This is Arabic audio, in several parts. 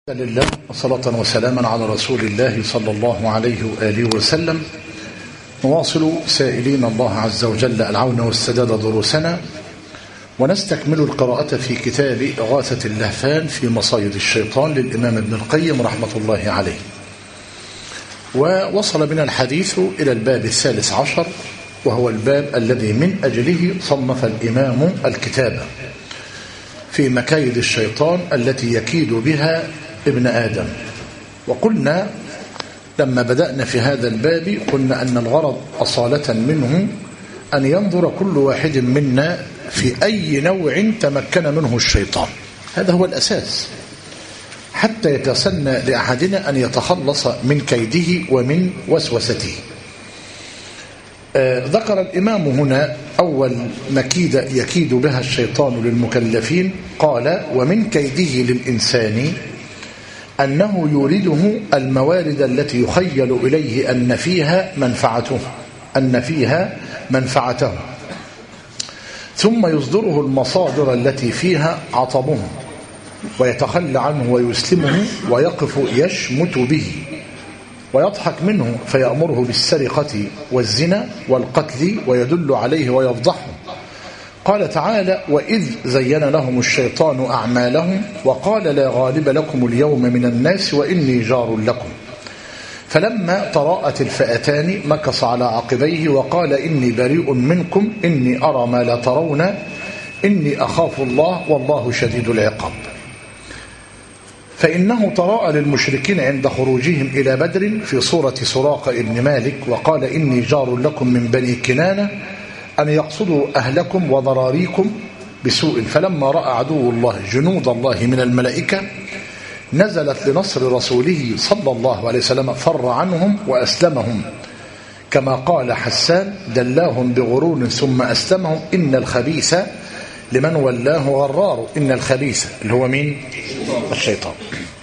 لله وصلاة وسلاما على رسول الله صلى الله عليه وآله وسلم. نواصل سائلين الله عز وجل العون والسداد دروسنا، ونستكمل القراءة في كتاب إغاثة اللهفان في مصايد الشيطان للإمام ابن القيم رحمة الله عليه. ووصل بنا الحديث إلى الباب 13، وهو الباب الذي من أجله صنف الإمام الكتاب في مكايد الشيطان التي يكيد بها ابن آدم. وقلنا لما بدأنا في هذا الباب قلنا أن الغرض أصالة منه أن ينظر كل واحد منا في أي نوع تمكن منه الشيطان، هذا هو الأساس، حتى يتسنى لأحدنا أن يتخلص من كيده ومن وسوسته. ذكر الإمام هنا أول مكيدة يكيد بها الشيطان للمكلفين، قال: ومن كيده للإنسان أنه يورده الموارد التي يخيل إليه أن فيها منفعته، ثم يصدره المصادر التي فيها عطبه، ويتخلى عنه ويسلمه، ويقف يشمت به ويضحك منه، فيأمره بالسرقة والزنا والقتل ويدل عليه ويفضحه. قال تعالى: وإذ زين لهم الشيطان أعمالهم وقال لا غالب لكم اليوم من الناس وإني جار لكم، فلما تراءت الفئتان مكث على عقبيه وقال إني بريء منكم إني أرى ما لا ترون إني أخاف الله والله شديد العقاب. فإنه تراءى للمشركين عند خروجهم إلى بدر في صورة سراقة ابن مالك وقال إني جار لكم من بني كنانة أن يقصدوا أهلكم وضراريكم بسوء، فلما رأى عدو الله جنود الله من الملائكة نزلت لنصر رسوله صلى الله عليه وسلم فر عنهم وأسلمهم، كما قال حسان: دلاهم بغرور ثم أسلمهم إن الخبيث لمن ولاه غرار. إن الخبيث اللي هو مين؟ الشيطان.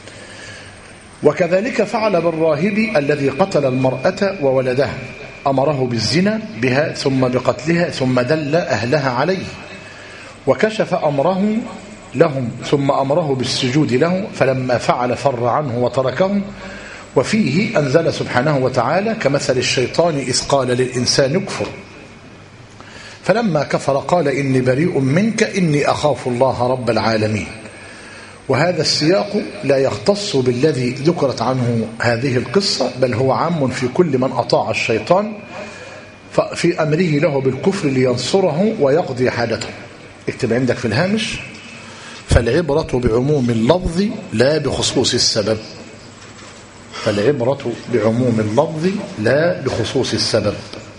وكذلك فعل بالراهب الذي قتل المرأة وولدها، أمره بالزنا بها ثم بقتلها ثم دل أهلها عليه، وكشف أمره لهم ثم أمره بالسجود له، فلما فعل فر عنه وتركهم. وفيه أنزل سبحانه وتعالى: كمثل الشيطان إذ قال للإنسان اكفر فلما كفر قال إني بريء منك إني أخاف الله رب العالمين. وهذا السياق لا يختص بالذي ذكرت عنه هذه القصة، بل هو عام في كل من أطاع الشيطان في أمره له بالكفر لينصره ويقضي حاجته. اكتب عندك في الهامش: فالعبرة بعموم اللفظ لا بخصوص السبب. فالعبرة بعموم اللفظ لا بخصوص السبب.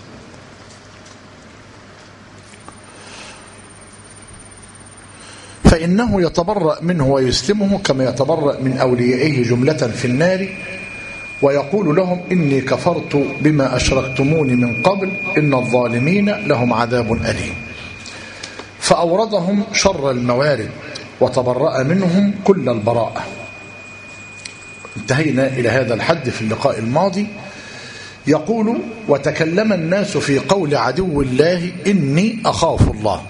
فإنه يتبرأ منه ويسلمه كما يتبرأ من أوليائه جملة في النار، ويقول لهم إني كفرت بما أشركتموني من قبل إن الظالمين لهم عذاب أليم. فأوردهم شر الموارد وتبرأ منهم كل البراءة. انتهينا إلى هذا الحد في اللقاء الماضي. يقول: وتكلم الناس في قول عدو الله إني أخاف الله،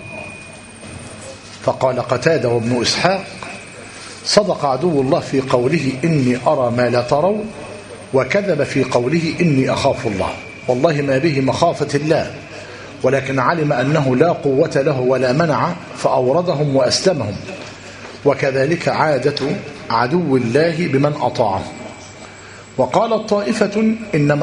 فقال قتادة وابن إسحاق: صدق عدو الله في قوله إني أرى ما لا ترون، وكذب في قوله إني أخاف الله. والله ما به مخافة الله، ولكن علم أنه لا قوة له ولا منع فأوردهم وأسلمهم، وكذلك عادة عدو الله بمن أطاعه. وقالت طائفة إنما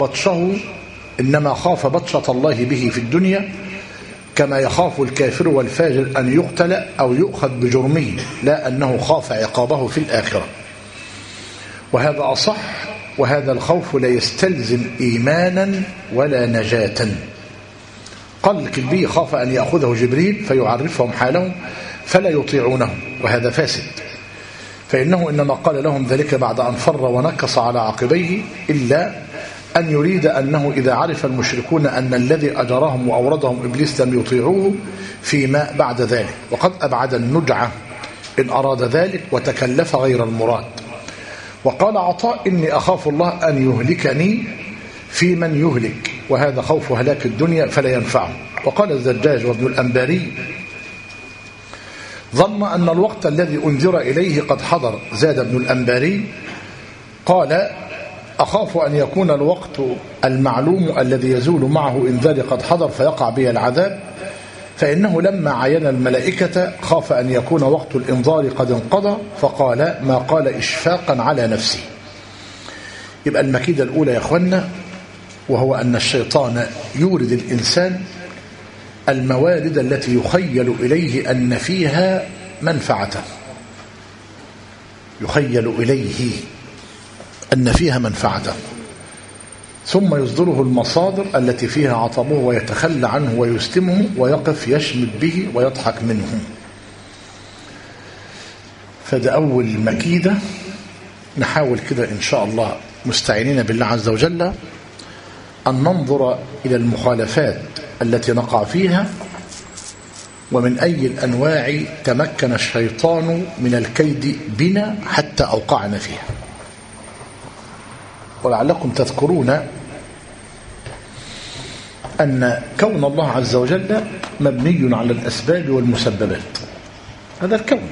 خاف بطشة الله به في الدنيا كما يخاف الكافر والفاجر أن يقتل أو يؤخذ بجرمه، لا أنه خاف عقابه في الآخرة. وهذا أصح، وهذا الخوف لا يستلزم إيمانا ولا نجاة. قال الكلبي: خاف أن يأخذه جبريل فيعرفهم حالهم فلا يطيعونه، وهذا فاسد، فإنه إنما قال لهم ذلك بعد أن فر ونكص على عقبيه، إلا أن يريد أنه إذا عرف المشركون أن الذي أجرهم وأوردهم إبليس لم يطيعوه فيما بعد ذلك، وقد أبعد النجعة إن أراد ذلك وتكلف غير المراد. وقال عطاء: إني أخاف الله أن يهلكني في من يهلك، وهذا خوف هلاك الدنيا فلا ينفعه. وقال الزجاج وابن الأنباري: ظن أن الوقت الذي أنذر إليه قد حضر. زاد ابن الأنباري قال أخاف أن يكون الوقت المعلوم الذي يزول معه إنذاري قد حضر فيقع به العذاب، فإنه لما عين الملائكة خاف أن يكون وقت الإنذار قد انقضى فقال ما قال إشفاقا على نفسه. يبقى المكيدة الأولى يا أخوانا وهو أن الشيطان يورد الإنسان الموارد التي يخيل إليه أن فيها منفعته، يخيل إليه أن فيها منفعته، ثم يصدره المصادر التي فيها عطبه ويتخلى عنه ويستمه ويقف يشمت به ويضحك منه. فده أول مكيدة. نحاول كده إن شاء الله مستعينين بالله عز وجل أن ننظر إلى المخالفات التي نقع فيها ومن أي الأنواع تمكن الشيطان من الكيد بنا حتى أوقعنا فيها. ولعلكم تذكرون أن كون الله عز وجل مبني على الأسباب والمسببات، هذا الكون.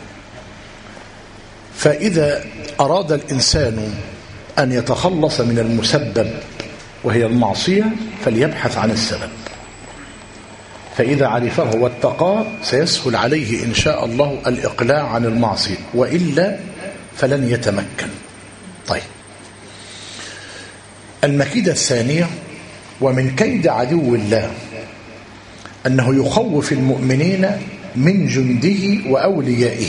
فإذا أراد الإنسان أن يتخلص من المسبب وهي المعصية فليبحث عن السبب، فإذا عرفه واتقاه سيسهل عليه إن شاء الله الإقلاع عن المعصية، وإلا فلن يتمكن. طيب، المكيدة الثانية ومن كيد عدو الله أنه يخوف المؤمنين من جنده وأوليائه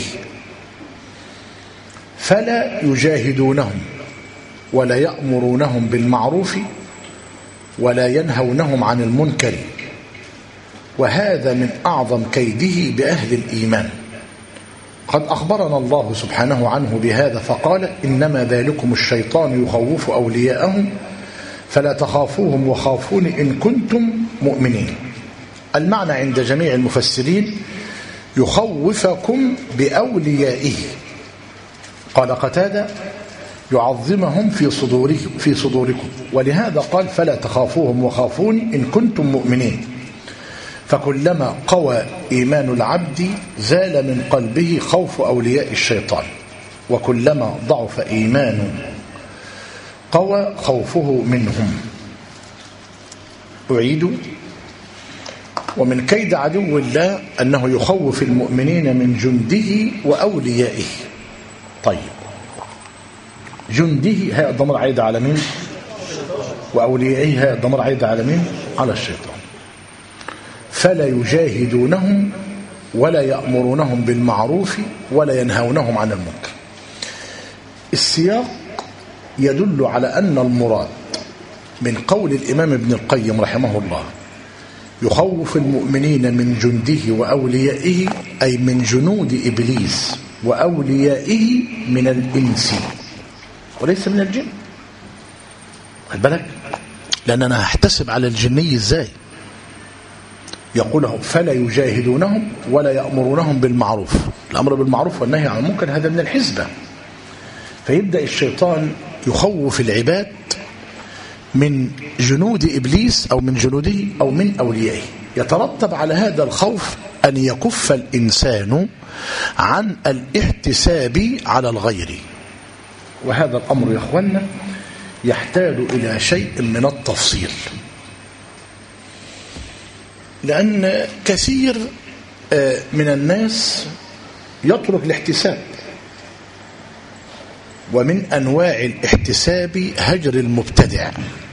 فلا يجاهدونهم ولا يأمرونهم بالمعروف ولا ينهونهم عن المنكر، وهذا من أعظم كيده بأهل الإيمان. قد أخبرنا الله سبحانه عنه بهذا فقال إنما ذلكم الشيطان يخوف أولياءهم فلا تخافوهم وخافون إن كنتم مؤمنين. المعنى عند جميع المفسرين يخوفكم بأوليائه. قال قتادة يعظمهم في صدوركم، ولهذا قال فلا تخافوهم وخافون إن كنتم مؤمنين. فكلما قوى إيمان العبد زال من قلبه خوف أولياء الشيطان، وكلما ضعف إيمانه قوى خوفه منهم. أعيد: ومن كيد عدو الله أنه يخوف المؤمنين من جنده وأوليائه. طيب، جنده هي الضمير عايد على مين؟ وأوليائه هي الضمير عايد على مين؟ على الشيطان. فلا يجاهدونهم ولا يأمرونهم بالمعروف ولا ينهونهم عن المنكر. السياق يدل على أن المراد من قول الإمام ابن القيم رحمه الله يخوف المؤمنين من جنده وأوليائه أي من جنود إبليس وأوليائه من الإنس وليس من الجن. خد بالك، لأن أنا هحتسب على الجني إزاي؟ يقوله فلا يجاهدونهم ولا يأمرونهم بالمعروف. الأمر بالمعروف والنهي عن المنكر هذا من الحزبة. فيبدأ الشيطان يخوف العباد من جنود إبليس أو من جنوده أو من أوليائه. يترتب على هذا الخوف أن يكف الإنسان عن الاحتساب على الغير. وهذا الأمر يا أخوانا يحتاج إلى شيء من التفصيل، لأن كثير من الناس يترك الاحتساب، ومن أنواع الاحتساب هجر المبتدع،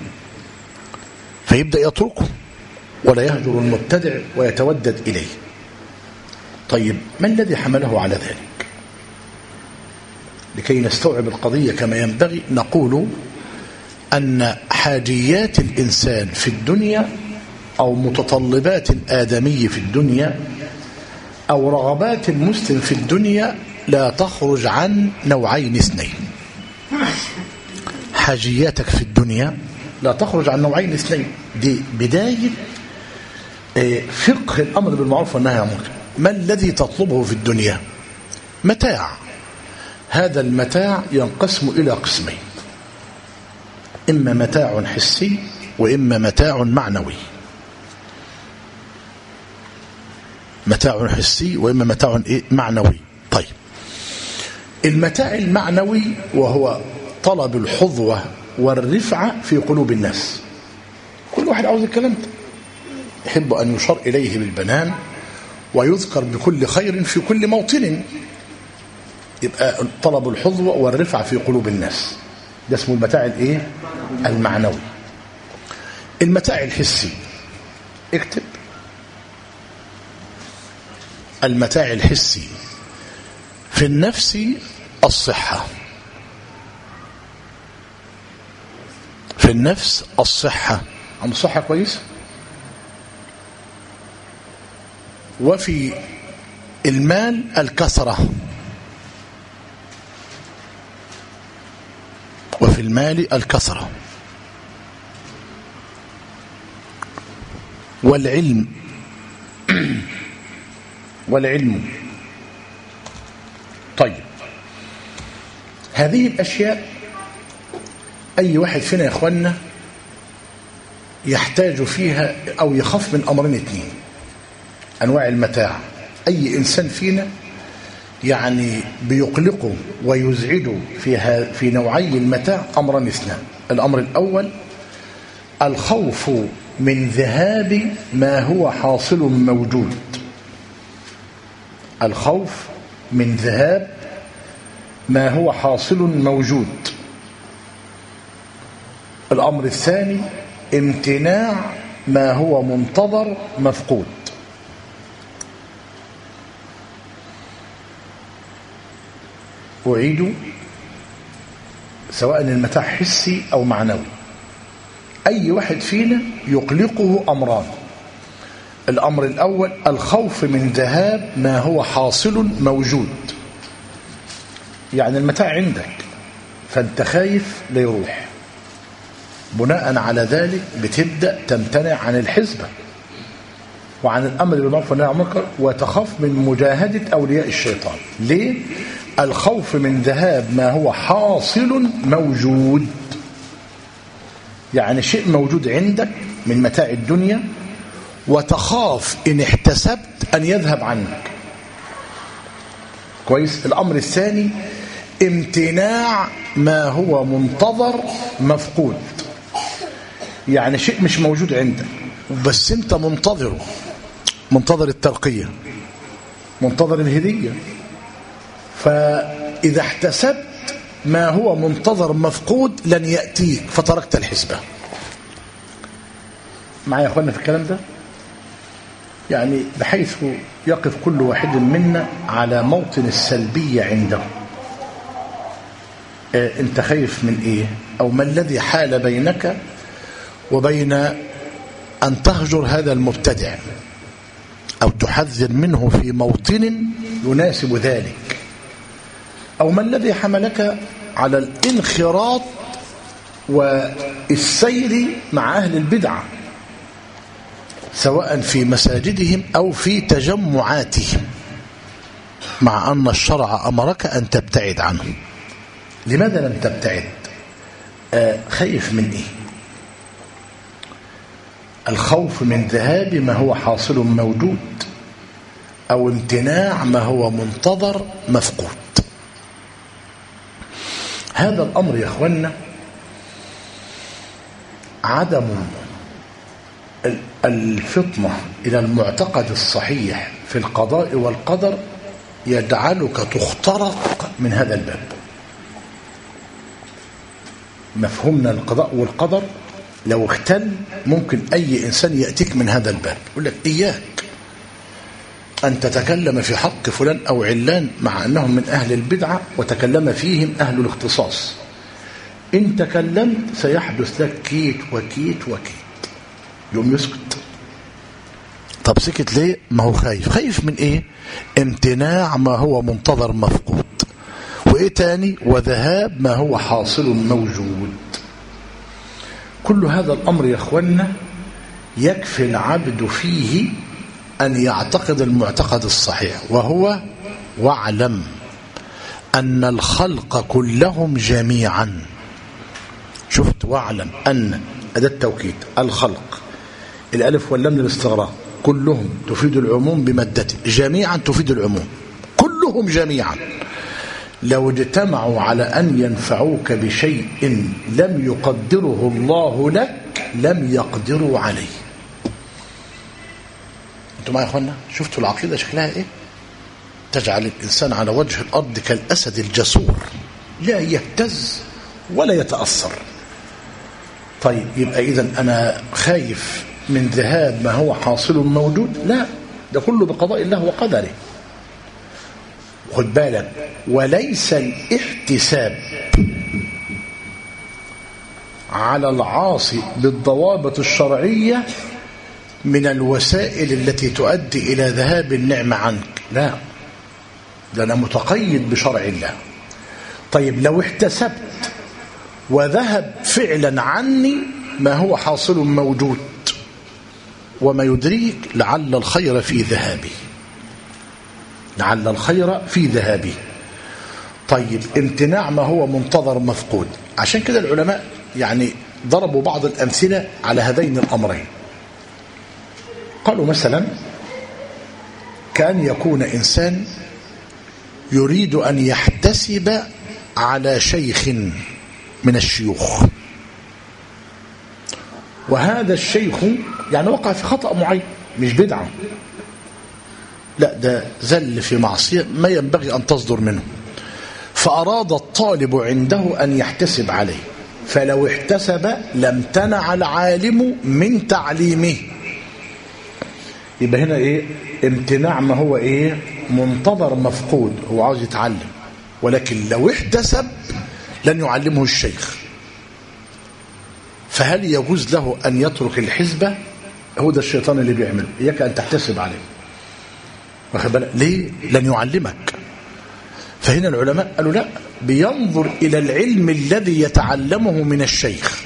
فيبدأ يتركه ولا يهجر المبتدع ويتودد إليه. طيب، ما الذي حمله على ذلك؟ لكي نستوعب القضية كما ينبغي نقول أن حاجيات الإنسان في الدنيا أو متطلبات الآدمي في الدنيا أو رغبات المسلم في الدنيا لا تخرج عن نوعين اثنين. حاجياتك في الدنيا لا تخرج عن نوعين اثنين. دي بداية فقه الأمر بالمعروف والنهي عن المنكر. ما الذي تطلبه في الدنيا؟ متاع. هذا المتاع ينقسم إلى قسمين: إما متاع حسي وإما متاع معنوي. متاع حسي وإما متاع معنوي. طيب، المتاع المعنوي وهو طلب الحظوة والرفعة في قلوب الناس. كل واحد عاوز الكلام ده، يحب أن يشار إليه بالبنان ويذكر بكل خير في كل موطن. يبقى طلب الحظوة والرفعة في قلوب الناس، ده اسمه المتاع المعنوي. المتاع الحسي، اكتب المتاع الحسي في النفس الصحة. في النفس الصحة، عم الصحة كويس. وفي المال الكثرة، وفي المال الكثرة. والعلم طيب، هذه الأشياء أي واحد فينا يا إخواننا يحتاج فيها أو يخاف من أمرين اثنين أنواع المتاع. أي إنسان فينا يعني بيقلقه ويزعجه في نوعي المتاع أمران اثنان. الأمر الأول الخوف من ذهاب ما هو حاصل موجود. الخوف من ذهاب ما هو حاصل موجود. الأمر الثاني امتناع ما هو منتظر مفقود. أعيد، سواء المتاع حسي أو معنوي، أي واحد فينا يقلقه أمران. الأمر الأول الخوف من ذهاب ما هو حاصل موجود، يعني المتاع عندك فأنت خايف ليروح، بناء على ذلك بتبدأ تمتنع عن الحزبة وعن الأمر بالمعروف والنهي عن المنكر وتخاف من مجاهدة أولياء الشيطان. ليه؟ الخوف من ذهاب ما هو حاصل موجود، يعني شيء موجود عندك من متاع الدنيا وتخاف إن احتسبت أن يذهب عنك. كويس. الأمر الثاني امتناع ما هو منتظر مفقود، يعني شيء مش موجود عندك بس انت منتظره، منتظر الترقية، منتظر الهدية، فإذا احتسبت ما هو منتظر مفقود لن يأتيك فتركت الحسبة. معايا يا أخوانا في الكلام ده؟ يعني بحيث يقف كل واحد منا على موطن السلبية عنده. انت خايف من ايه؟ او ما الذي حال بينك وبين ان تهجر هذا المبتدع او تحذر منه في موطن يناسب ذلك؟ او ما الذي حملك على الانخراط والسير مع اهل البدعة سواء في مساجدهم او في تجمعاتهم مع ان الشرع امرك ان تبتعد عنهم؟ لماذا لم تبتعد؟ خايف من ايه؟ الخوف من ذهاب ما هو حاصل موجود او امتناع ما هو منتظر مفقود. هذا الامر يا اخوانا عدم الفطنة الى المعتقد الصحيح في القضاء والقدر يجعلك تخترق من هذا الباب. مفهومنا القضاء والقدر لو اختل ممكن أي إنسان يأتيك من هذا الباب يقول لك إياك أن تتكلم في حق فلان أو علان مع أنهم من أهل البدعة وتكلم فيهم أهل الاختصاص. إن تكلمت سيحدث لك كيت وكيت وكيت، يوم يسكت. طب سكت ليه؟ ما هو خايف من إيه؟ امتناع ما هو منتظر مفقود، وإيه تاني؟ وذهاب ما هو حاصل موجود. كل هذا الأمر يا أخوانا يكفي العبد فيه أن يعتقد المعتقد الصحيح، وهو واعلم أن الخلق كلهم جميعا. شفت؟ واعلم أن أداة توكيد، الخلق، الألف واللام للاستغراق، كلهم تفيد العموم بمادته، جميعا تفيد العموم، كلهم جميعا لو اجتمعوا على أن ينفعوك بشيء لم يقدره الله لك لم يقدروا عليه. انتوا معايا يا اخوانا؟ شفتوا العقيدة شكلها ايه؟ تجعل الإنسان على وجه الأرض كالأسد الجسور لا يهتز ولا يتأثر. طيب يبقى إذن أنا خايف من ذهاب ما هو حاصل موجود؟ لا، ده كله بقضاء الله وقدره. خد بالك، وليس الاحتساب على العاصي بالضوابط الشرعية من الوسائل التي تؤدي إلى ذهاب النعمة عنك، لا، ده أنا متقيد بشرع الله. طيب لو احتسبت وذهب فعلا عني ما هو حاصل موجود، وما يدريك لعل الخير في ذهابه، لعل الخير في ذهابه. طيب امتناع ما هو منتظر مفقود. عشان كده العلماء يعني ضربوا بعض الأمثلة على هذين الأمرين. قالوا مثلا كأن يكون إنسان يريد أن يحتسب على شيخ من الشيوخ، وهذا الشيخ يعني وقع في خطأ معين، مش بدعة، لا، ده زل في معصية ما ينبغي أن تصدر منه، فأراد الطالب عنده أن يحتسب عليه، فلو احتسب لم تنع العالم من تعليمه. يبقى هنا ايه؟ امتناع ما هو ايه؟ منتظر مفقود، هو عاوز يتعلم، ولكن لو احتسب لن يعلمه الشيخ، فهل يجوز له أن يترك الحسبة؟ هو ده الشيطان اللي بيعمله، إياك أن تحتسب عليه، واخد بالك؟ ليه؟ لن يعلمك. فهنا العلماء قالوا لا، بينظر إلى العلم الذي يتعلمه من الشيخ،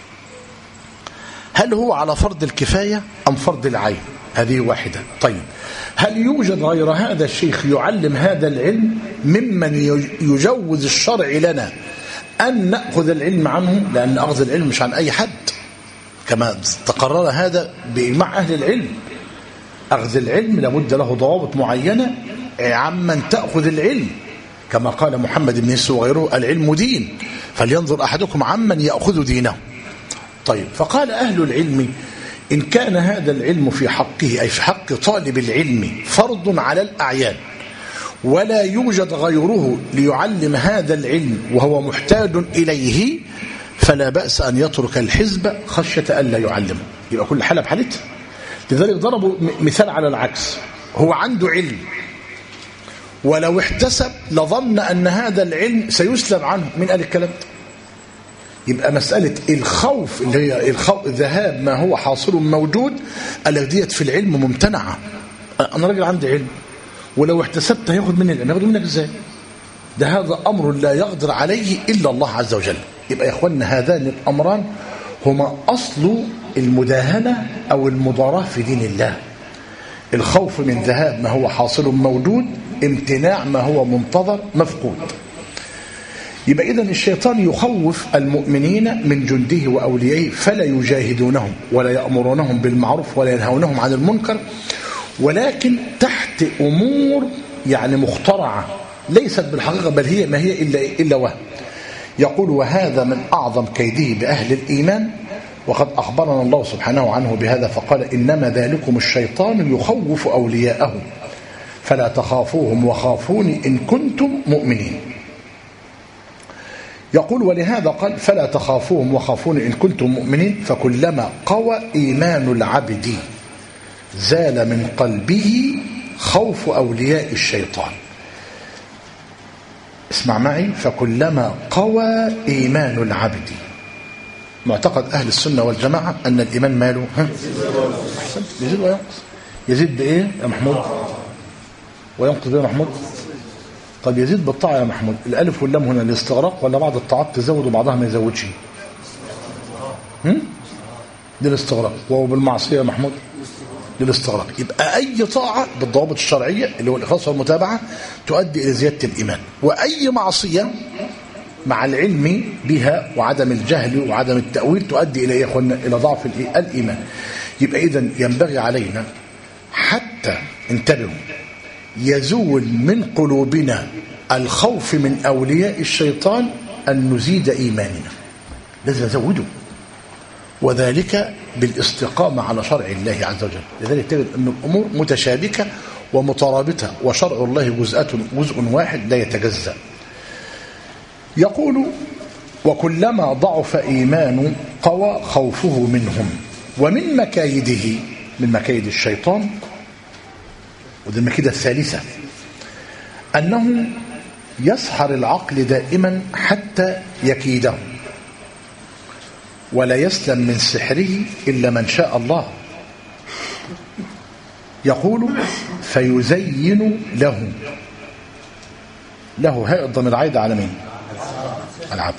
هل هو على فرض الكفاية أم فرض العين؟ هذه واحدة. طيب هل يوجد غير هذا الشيخ يعلم هذا العلم ممن يجوز الشرع لنا أن نأخذ العلم عنه؟ لأن أخذ العلم مش عن أي حد، كما تقرر هذا بإجماع أهل العلم. أخذ العلم لابد له ضوابط معينة عمن تأخذ العلم، كما قال محمد بن يسوع وغيره: العلم دين، فلينظر أحدكم عمن يأخذ دينه. طيب فقال أهل العلم: إن كان هذا العلم في حقه، أي في حق طالب العلم، فرض على الأعيان، ولا يوجد غيره ليعلم هذا العلم وهو محتاج إليه، فلا بأس أن يترك الحزب خشية ألا يعلمه. يبقى كل حالة بحالتها. لذلك ضربوا مثال على العكس: هو عنده علم ولو احتسب لظن أن هذا العلم سيسلب عنه. من قال الكلام ده؟ يبقى مسألة الخوف اللي هي ذهاب ما هو حاصل موجود، الذية في العلم ممتنعة. أنا راجل عندي علم ولو احتسبت هياخد مني العلم، هياخد منك ازاي؟ ده هذا أمر لا يقدر عليه إلا الله عز وجل. يبقى يا إخواننا هذان الأمران هما أصل المداهنة أو المضاراة في دين الله: الخوف من ذهاب ما هو حاصل موجود، امتناع ما هو منتظر مفقود. يبقى إذن الشيطان يخوف المؤمنين من جنده وأوليائه، فلا يجاهدونهم ولا يأمرونهم بالمعروف ولا ينهونهم عن المنكر، ولكن تحت أمور يعني مخترعة ليست بالحقيقة، بل هي ما هي إلا وهم. يقول: وهذا من أعظم كيده بأهل الإيمان، وقد أخبرنا الله سبحانه عنه بهذا فقال: إنما ذلكم الشيطان يخوف أولياءه فلا تخافوهم وخافوني إن كنتم مؤمنين. يقول: ولهذا قال: فلا تخافوهم وخافوني إن كنتم مؤمنين، فكلما قوى إيمان العبد زال من قلبه خوف أولياء الشيطان. اسمع معي: فكلما قوى إيمان العبد. معتقد أهل السنة والجماعة أن الإيمان ماله يزيد وينقص. يزيد بإيه يا محمود؟ وينقص بإيه يا محمود؟ طب يزيد بالطاعة يا محمود. الألف واللام هنا الاستغراق ولا بعض الطاعات تزود وبعضها ما يزودش؟ دي الاستغراق. وهو بالمعصية يا محمود للاستغراق. يبقى أي طاعة بالضوابط الشرعية اللي هو الإخلاص والمتابعة تؤدي إلى زيادة الإيمان، وأي معصية مع العلم بها وعدم الجهل وعدم التأويل تؤدي إلى إيه يا أخوانا؟ إلى ضعف الإيمان. يبقى إذن ينبغي علينا حتى انتبهوا يزول من قلوبنا الخوف من أولياء الشيطان أن نزيد إيماننا. لازم نزوده، وذلك بالاستقامة على شرع الله عز وجل. لذلك تجد أن الأمور متشابكة ومترابطة، وشرع الله جزء واحد لا يتجزأ. يقول وكلما ضعف إيمان قوى خوفه منهم. ومن مكايده، من مكايد الشيطان، ودي المكيدة الثالثة، أنه يسحر العقل دائما حتى يكيده، ولا يسلم من سحره إلا من شاء الله. يقول فيزين له هاء الضمير عايد على مين؟ العبد.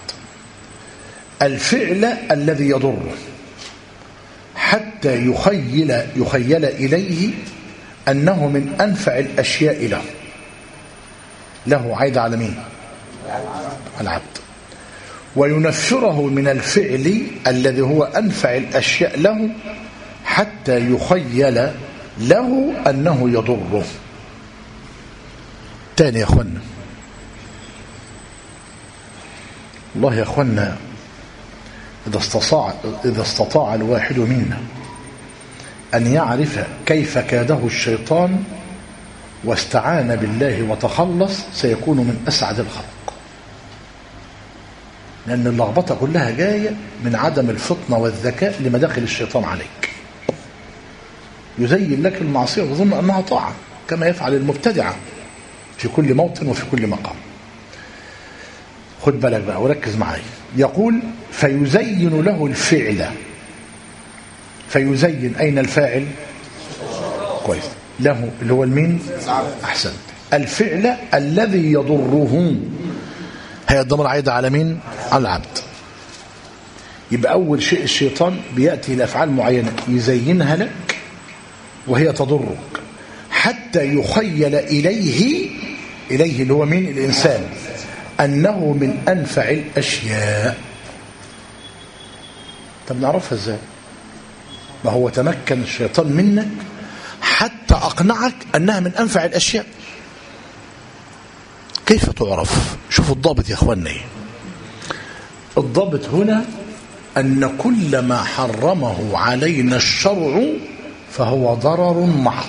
الفعل الذي يضره حتى يخيل إليه أنه من أنفع الأشياء له عايد على مين؟ العبد. وينفره من الفعل الذي هو أنفع الأشياء له حتى يخيل له أنه يضره. تاني يا أخوانا، الله يا أخوانا إذا استطاع الواحد منا أن يعرف كيف كاده الشيطان واستعان بالله وتخلص سيكون من أسعد الخلق، لأن اللخبطة كلها جاية من عدم الفطنة والذكاء لمداخل الشيطان عليك. يزين لك المعصية وتظن أنها طاعة كما يفعل المبتدعة في كل موطن وفي كل مقام. خد بالك بقى وركز معي. يقول فيزين له الفعل. فيزين أين الفاعل؟ كويس. له اللي هو المين؟ أحسنت. الفعل الذي يضره، هي الضمير عايد على مين؟ على العبد. يبقى أول شيء الشيطان بيأتي لأفعال معينة يزينها لك وهي تضرك حتى يخيل إليه اللي هو مين؟ الإنسان، أنه من أنفع الأشياء. طب نعرفها إزاي؟ ما هو تمكن الشيطان منك حتى أقنعك أنها من أنفع الأشياء. كيف تعرف؟ شوفوا الضابط يا أخواننا. الضابط هنا أن كل ما حرمه علينا الشرع فهو ضرر محض.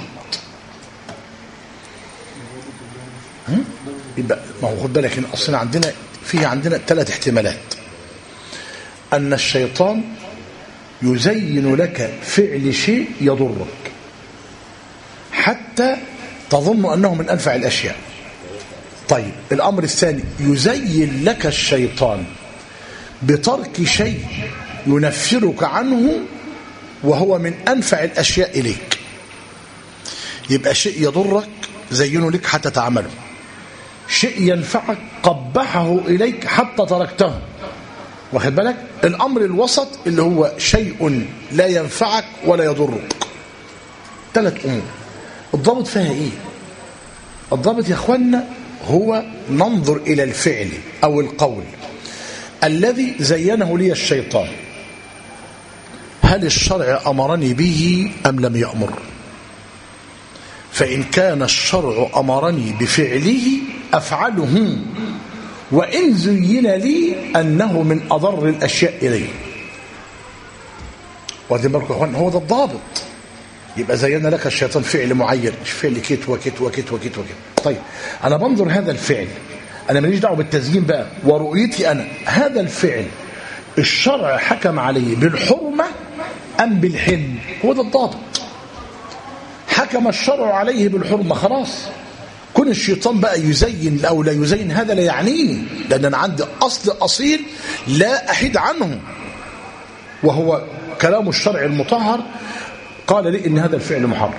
يبقى ما هو خد بالك ان اصلا عندنا 3 احتمالات. ان الشيطان يزين لك فعل شيء يضرك حتى تظن انه من انفع الاشياء. طيب الامر الثاني، يزين لك الشيطان بترك شيء ينفرك عنه وهو من انفع الاشياء اليك. يبقى شيء يضرك زينه لك حتى تعمله، شيء ينفعك قبحه إليك حتى تركته. واخد بالك؟ الأمر الوسط اللي هو شيء لا ينفعك ولا يضرك. 3 أمور. الضابط فيها إيه؟ الضابط يا أخوانا هو ننظر إلى الفعل أو القول الذي زينه لي الشيطان، هل الشرع أمرني به أم لم يأمر؟ فإن كان الشرع أمرني بفعله أفعله، وإن زين لي أنه من أضر الأشياء إليه. وهذا هو ده الضابط. يبقى زينا لك الشيطان فعل معين، فعل كت وكت وكت وكت وكت. طيب أنا بنظر هذا الفعل، أنا ماليش دعوه بالتزيين بقى ورؤيتي أنا، هذا الفعل الشرع حكم عليه بالحرمة أم بالحل؟ هو ده الضابط. حكم الشرع عليه بالحرمة، خلاص. كون الشيطان بقى يزين أو لا يزين هذا لا يعنيني، لأن أنا عندي أصل أصيل لا أحيد عنه، وهو كلام الشرع المطهر قال لي إن هذا الفعل محرم.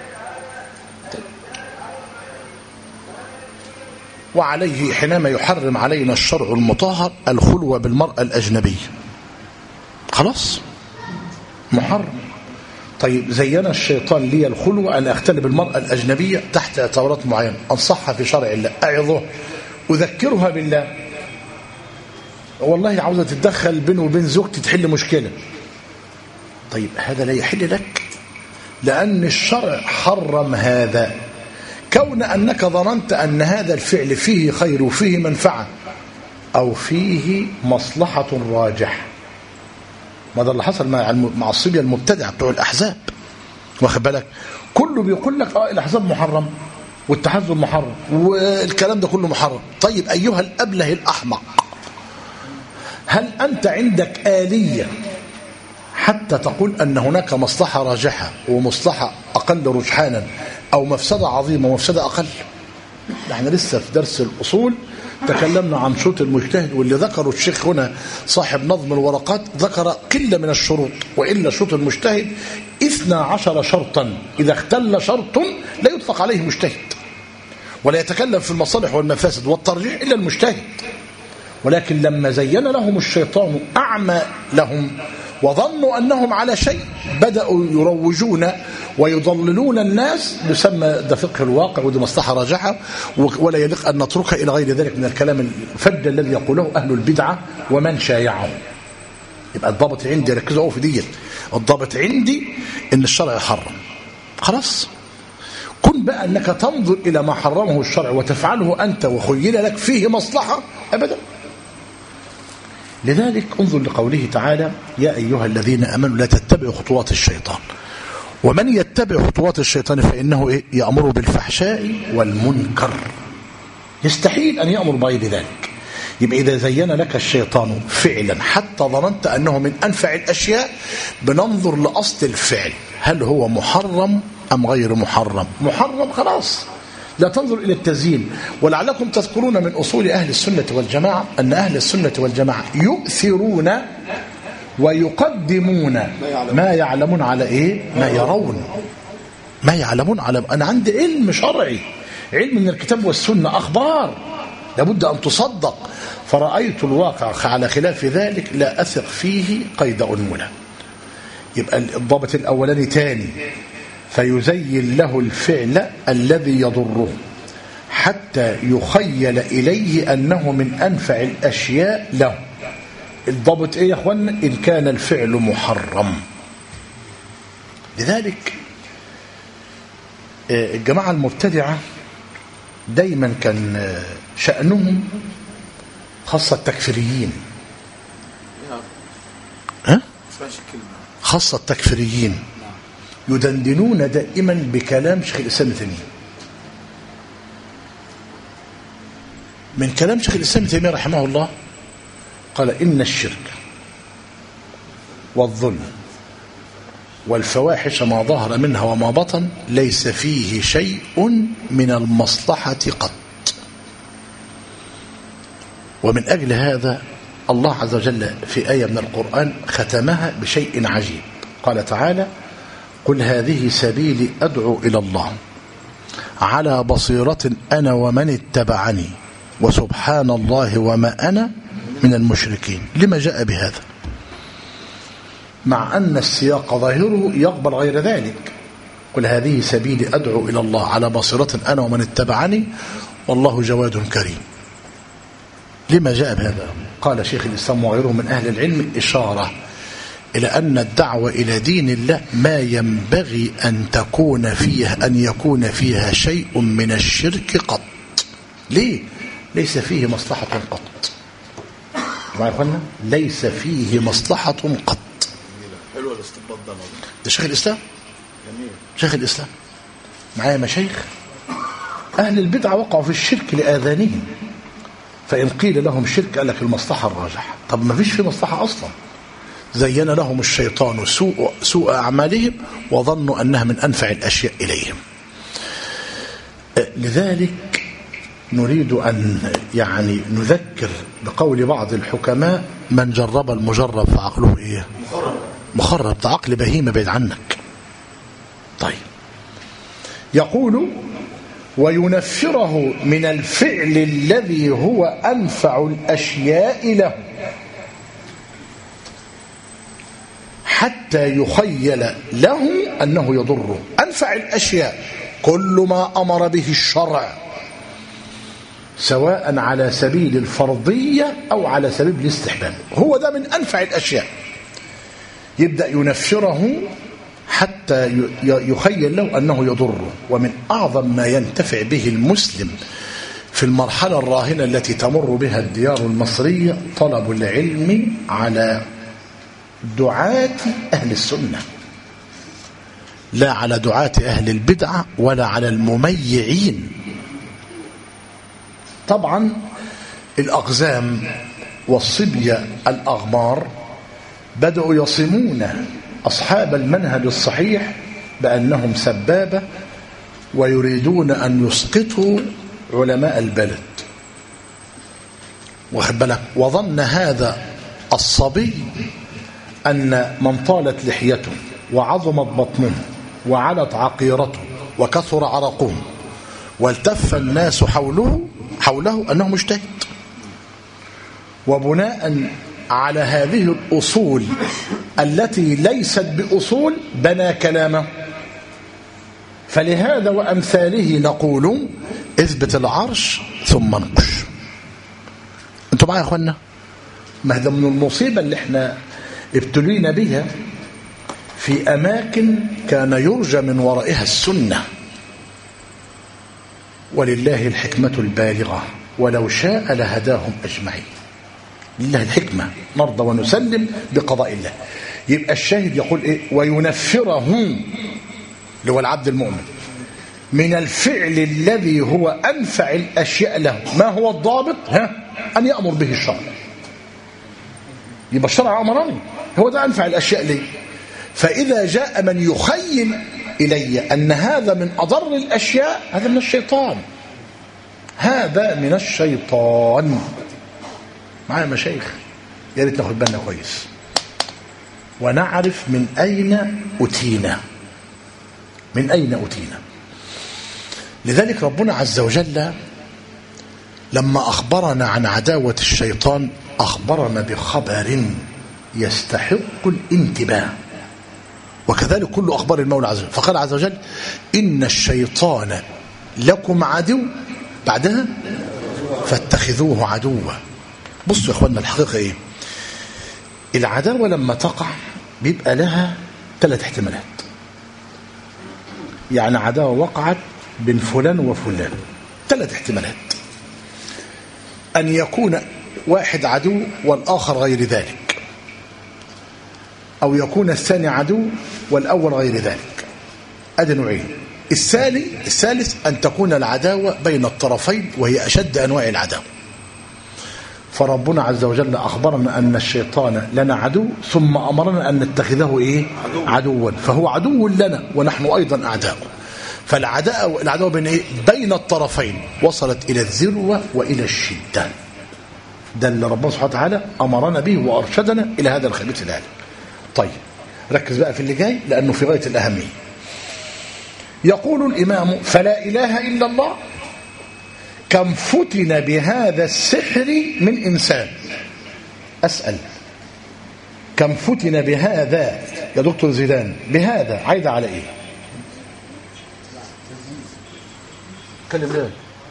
وعليه حينما يحرم علينا الشرع المطهر الخلوة بالمرأة الأجنبية، خلاص محرم. طيب زين الشيطان لي الخلوة أن أختلي بالمرأة الأجنبية تحت اعتبارات معينة، أنصحها في شرع الله، أعظه، أذكرها بالله. والله عاوزة تتدخل بينه وبين زوجتي تحل مشكلة. طيب هذا لا يحل لك لأن الشرع حرم هذا. كون أنك ظننت أن هذا الفعل فيه خير وفيه منفعة أو فيه مصلحة راجح، ماذا اللي حصل مع الصبية المبتدعة بتوع الأحزاب، واخد بالك؟ كله بيقول لك الأحزاب محرم والتحزب محرم والكلام ده كله محرم. طيب أيها الأبله الأحمق، هل أنت عندك آلية حتى تقول أن هناك مصلحة راجحة ومصلحة أقل رجحانا أو مفسدة عظيمة ومفسدة أقل؟ نحن لسه في درس الأصول تكلمنا عن شروط المجتهد، واللي ذكروا الشيخ هنا صاحب نظم الورقات ذكر قلة من الشروط، وإلا شروط المجتهد 12 شرطا، إذا اختل شرط لا يطلق عليه مجتهد، ولا يتكلم في المصالح والمفاسد والترجيح إلا المجتهد. ولكن لما زين لهم الشيطان أعمى لهم وظنوا أنهم على شيء، بدأوا يروجون ويضللون الناس بسمى ده فقه الواقع ودي مصلحة راجحة ولا يليق أن نتركها إلى غير ذلك من الكلام الفج الذي يقوله أهل البدعة ومن شايعهم. يبقى الضابط عندي، ركزوا في دي، الضابط عندي إن الشرع يحرم، خلاص. كن بقى أنك تنظر إلى ما حرمه الشرع وتفعله أنت وخيل لك فيه مصلحة، أبدا. لذلك انظر لقوله تعالى: يا أيها الذين أمنوا لا تتبعوا خطوات الشيطان ومن يتبع خطوات الشيطان فإنه يأمر بالفحشاء والمنكر. يستحيل أن يأمر بغير ذلك. يبقى إذا زين لك الشيطان فعلا حتى ظننت أنه من أنفع الأشياء، بننظر لأصل الفعل، هل هو محرم أم غير محرم؟ محرم خلاص، لا تنظر إلى التزيين. ولعلكم تذكرون من أصول أهل السنة والجماعة أن أهل السنة والجماعة يؤثرون ويقدمون ما يعلمون على إيه؟ ما يرون، ما يعلمون على. أنا عندي علم شرعي، علم من الكتاب والسنة، أخبار لابد أن تصدق، فرأيت الواقع على خلاف ذلك لا أثق فيه قيد أنملة. يبقى الضابط الأولاني تاني: فيزين له الفعل الذي يضره حتى يخيل إليه أنه من أنفع الأشياء له. الضابط إيه يا أخوانا؟ إن كان الفعل محرم. لذلك الجماعة المبتدعة دايما كان شأنهم خاصة التكفيريين، خاصة التكفيريين يدندنون دائما بكلام شيخ الإسلام ابن تيمية. من كلام شيخ الإسلام ابن تيمية رحمه الله قال: إن الشرك والظلم والفواحش ما ظهر منها وما بطن ليس فيه شيء من المصلحة قط. ومن أجل هذا الله عز وجل في آية من القرآن ختمها بشيء عجيب، قال تعالى: قل هذه سبيلي أدعو إلى الله على بصيرة أنا ومن اتبعني وسبحان الله وما أنا من المشركين. لما جاء بهذا؟ مع أن السياق ظاهره يقبل غير ذلك. قل هذه سبيلي أدعو إلى الله على بصيرة أنا ومن اتبعني والله جواد كريم. لما جاء بهذا؟ قال شيخ الإسلام وغيره من أهل العلم إشارة إلى أن الدعوة إلى دين الله ما ينبغي أن يكون فيها شيء من الشرك قط. ليه؟ ليس فيه مصلحة قط. معايا يا اخوانا؟ ليس فيه مصلحة قط. حلو الاستنباط ده شيخ الإسلام؟ جميل. شيخ الإسلام معايا مشايخ أهل البدعة وقعوا في الشرك لآذانهم، فإن قيل لهم شرك قال لك المصلحة الراجحة. طب ما فيش في مصلحة أصلا. زين لهم الشيطان سوء أعمالهم وظنوا أنها من أنفع الأشياء إليهم. لذلك نريد أن نذكر بقول بعض الحكماء: من جرب المجرب فعقله إيه؟ مخرب. ده عقل بهيمة بعيد عنك. طيب، يقول: وينفره من الفعل الذي هو أنفع الأشياء له حتى يخيل له أنه يضره. أنفع الأشياء كل ما أمر به الشرع، سواء على سبيل الفرضية أو على سبيل الاستحباب، هو ده من أنفع الأشياء. يبدأ ينفره حتى يخيل له أنه يضره. ومن أعظم ما ينتفع به المسلم في المرحلة الراهنة التي تمر بها الديار المصرية طلب العلم على دعاة أهل السنة، لا على دعاة أهل البدعة ولا على المميعين. طبعا الأقزام والصبية الأغمار بدأوا يصمون أصحاب المنهج الصحيح بأنهم سبابة، ويريدون أن يسقطوا علماء البلد. واخد بالك؟ وظن هذا الصبي أن من طالت لحيته وعظمت بطنه وعلت عقيرته وكثر عرقه والتف الناس حوله أنه مجتهد. وبناء على هذه الأصول التي ليست بأصول بنى كلامه. فلهذا وأمثاله نقول اثبت العرش ثم انقش. انتوا معايا يا اخوانا؟ ما هذا من المصيبة اللي احنا ابتلينا بها في أماكن كان يرجى من ورائها السنة. ولله الحكمة البالغة ولو شاء لهداهم أجمعين. لله الحكمة، نرضى ونسلم بقضاء الله. يبقى الشاهد يقول إيه؟ وينفره اللي هو العبد المؤمن من الفعل الذي هو أنفع الأشياء له. ما هو الضابط؟ أن يأمر به الشرع. يبقى الشرع أمرني، هو ده أنفع الأشياء لي. فإذا جاء من يخيل إلي أن هذا من أضر الأشياء، هذا من الشيطان، هذا من الشيطان. معايا مشايخ؟ يا ريت ناخد بالنا كويس ونعرف من أين أتينا، من أين أتينا. لذلك ربنا عز وجل لما أخبرنا عن عداوة الشيطان أخبرنا بخبر يستحق الانتباه، وكذلك كل أخبار المولى عز وجل. فقال عز وجل إن الشيطان لكم عدو، بعدها فاتخذوه عدوا. بصوا يا أخوانا الحقيقة إيه؟ العداوة لما تقع بيبقى لها 3 احتمالات. يعني عداوة وقعت بين فلان وفلان، 3 احتمالات: أن يكون واحد عدو والآخر غير ذلك، أو يكون الثاني عدو والأول غير ذلك. أدي نوعين. الثالث أن تكون العداوة بين الطرفين، وهي أشد أنواع العداوة. فربنا عز وجل أخبرنا أن الشيطان لنا عدو، ثم أمرنا أن نتخذه إيه؟ عدوا. فهو عدو لنا ونحن أيضا أعداء. فالعداوة بين إيه؟ بين الطرفين وصلت إلى الذروة وإلى الشدة. ده اللي ربنا سبحانه وتعالى أمرنا به وأرشدنا إلى هذا الخبيث العالي. طيب ركز بقى في اللي جاي لأنه في غاية الأهمية. يقول الإمام فلا إله إلا الله كم فتن بهذا السحر من إنسان. أسأل كم فتن بهذا يا دكتور زيدان؟ بهذا عايدة على إيه؟ كلم ليه؟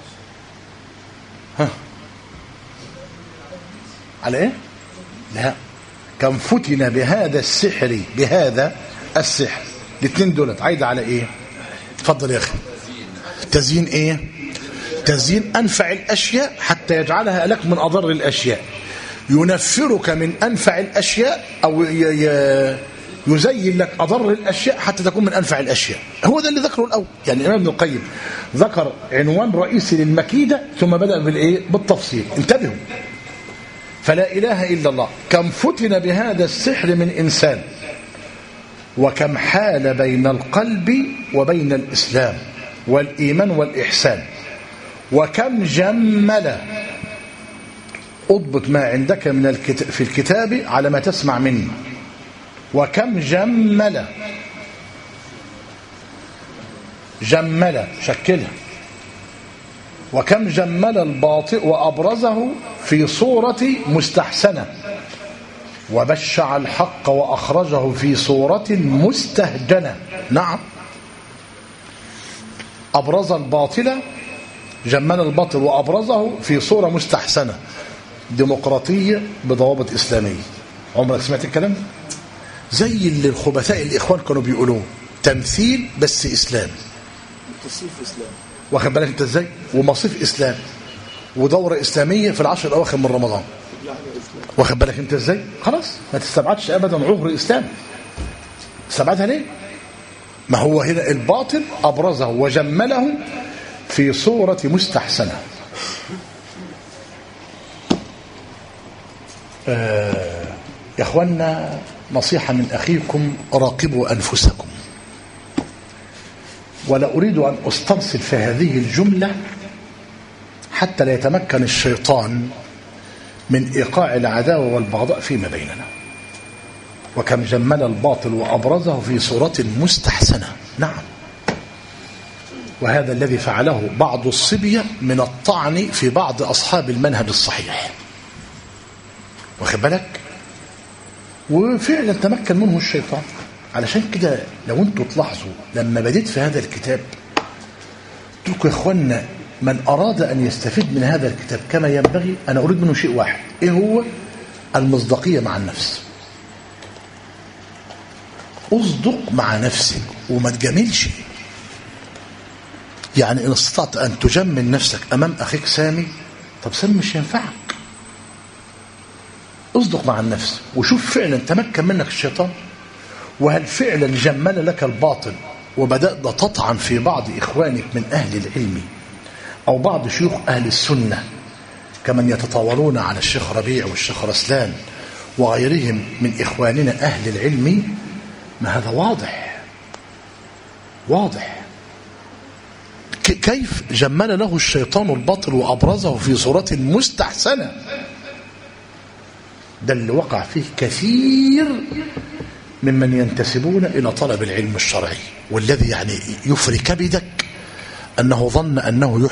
على إيه؟ لا، كم فتن بهذا السحر، بهذا السحر. الاثنين دولت عايدة على إيه؟ اتفضل يا أخي. تزيين إيه؟ تزيين أنفع الأشياء حتى يجعلها لك من أضر الأشياء. ينفرك من أنفع الأشياء أو يزين لك أضر الأشياء حتى تكون من أنفع الأشياء. هو ده اللي ذكره الأول. يعني الإمام ابن القيم ذكر عنوان رئيسي للمكيدة ثم بدأ بالإيه؟ بالتفصيل. انتبهوا. فلا إله إلا الله كم فتن بهذا السحر من إنسان، وكم حال بين القلب وبين الإسلام والإيمان والإحسان، وكم جمل. اضبط ما عندك من في الكتاب على ما تسمع مني. وكم جمل، جمل شكلها. وكم جمل الباطل وأبرزه في صورة مستحسنة، وبشع الحق وأخرجه في صورة مستهجنة. نعم، أبرز الباطل، جمل الباطل وأبرزه في صورة مستحسنة، ديمقراطية بضوابط إسلامية. عمرك سمعت الكلام؟ زي اللي الخبثاء الإخوان كانوا بيقولوه، تمثيل بس إسلام، تصيف إسلام، واخد بالك انت ازاي، ومصيف إسلام، ودورة إسلامية في العشر الأواخر من رمضان، واخد بالك انت ازاي. خلاص ما تستبعدش أبدا عهر إسلام، استبعدها ليه؟ ما هو هنا الباطل أبرزه وجمله في صورة مستحسنة. يا اخوانا، نصيحة من أخيكم: راقبوا أنفسكم. ولا أريد أن أسترسل في هذه الجملة حتى لا يتمكن الشيطان من إيقاع العداوة والبغضاء فيما بيننا. وكم جمل الباطل وأبرزه في صورة مستحسنة. نعم، وهذا الذي فعله بعض الصبية من الطعن في بعض أصحاب المنهج الصحيح، واخد بالك، وفعلا تمكن منه الشيطان. علشان كده لو انتوا تلاحظوا لما بديت في هذا الكتاب قلت لكم يا اخوانا، من أراد أن يستفيد من هذا الكتاب كما ينبغي، أنا أريد منه شيء واحد، إيه هو؟ المصداقية مع النفس. أصدق مع نفسك وما تجاملش. يعني إن استطعت أن تجمل نفسك أمام أخيك سامي، طب سامي مش ينفعك. اصدق مع النفس وشوف فعلا تمكن منك الشيطان، وهل فعلا جمل لك الباطل وبدأت تطعن في بعض إخوانك من أهل العلم أو بعض شيوخ أهل السنة، كمن يتطاولون على الشيخ ربيع والشيخ رسلان وغيرهم من إخواننا أهل العلم. ما هذا واضح كيف جمل له الشيطان الباطل وأبرزه في صورة مستحسنة. ده اللي وقع فيه كثير ممن ينتسبون إلى طلب العلم الشرعي، والذي يعني يفري كبدك أنه ظن أنه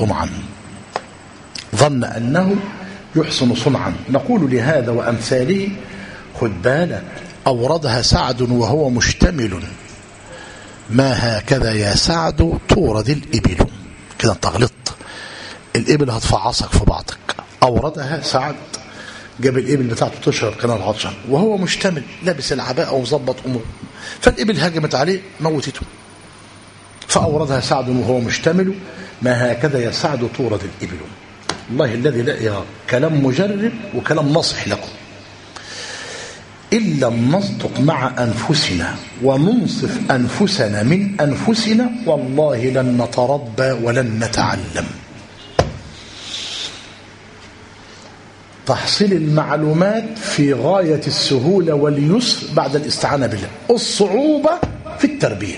يحسن صنعا. نقول لهذا وأمثاله: خد بالك، أوردها سعد وهو مشتمل، ما هكذا يا سعد تورد الإبل. كده انت غلطت، الإبل هتفعصك في بعضك. أوردها سعد، جاب الإبل بتاعته تشرب كان العطشان وهو مشتمل لابس العباءة ومظبط أمور، فالإبل هجمت عليه موتته. فأوردها سعد وهو مشتمل، ما هكذا يا سعد تورد الإبل. الله الذي لا إله، كلام مجرب وكلام نصح لكم. إن لم نصدق مع أنفسنا وننصف أنفسنا من أنفسنا، والله لن نتربى ولن نتعلم. تحصيل المعلومات في غاية السهولة واليسر بعد الاستعانة بالله، الصعوبة في التربية.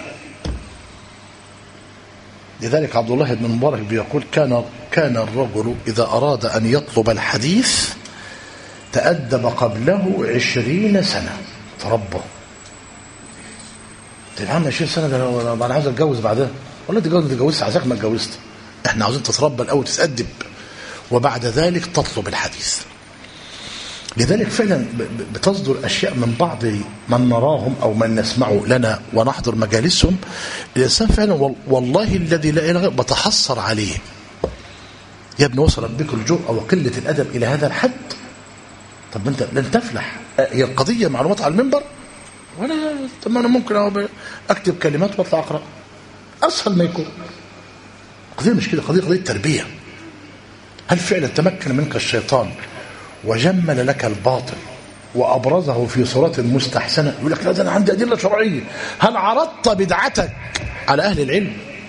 لذلك عبد الله بن مبارك بيقول: كان الرجل إذا أراد أن يطلب الحديث تأدب قبله 20 سنة تربى. تلعب 20 سنة، ده أنا عاوز أتجوز بعدها. والله تتجوزت، عايزك ما اتجوزت. احنا عاوزين تتربى الأول، تتأدب، وبعد ذلك تطلب الحديث. لذلك فعلا بتصدر أشياء من بعض من نراهم أو من نسمعه لنا ونحضر مجالسهم. الإنسان فعلا والله الذي لا إله بتحسر عليه. يا ابن، وصلت بك الجرأة وقلة الأدب إلى هذا الحد؟ طب أنت لن تفلح. هي القضية معلومات على المنبر، ولا طب أنا ممكن أكتب كلمات وأطلع أقرأ، أسهل ما يكون. قضية مش كده، قضية تربية. هل فعلا تمكن منك الشيطان وجمل لك الباطل وأبرزه في صورة مستحسنة؟ يقول لك: لا، ده أنا عندي أدلة شرعية. هل عرضت بدعتك على أهل العلم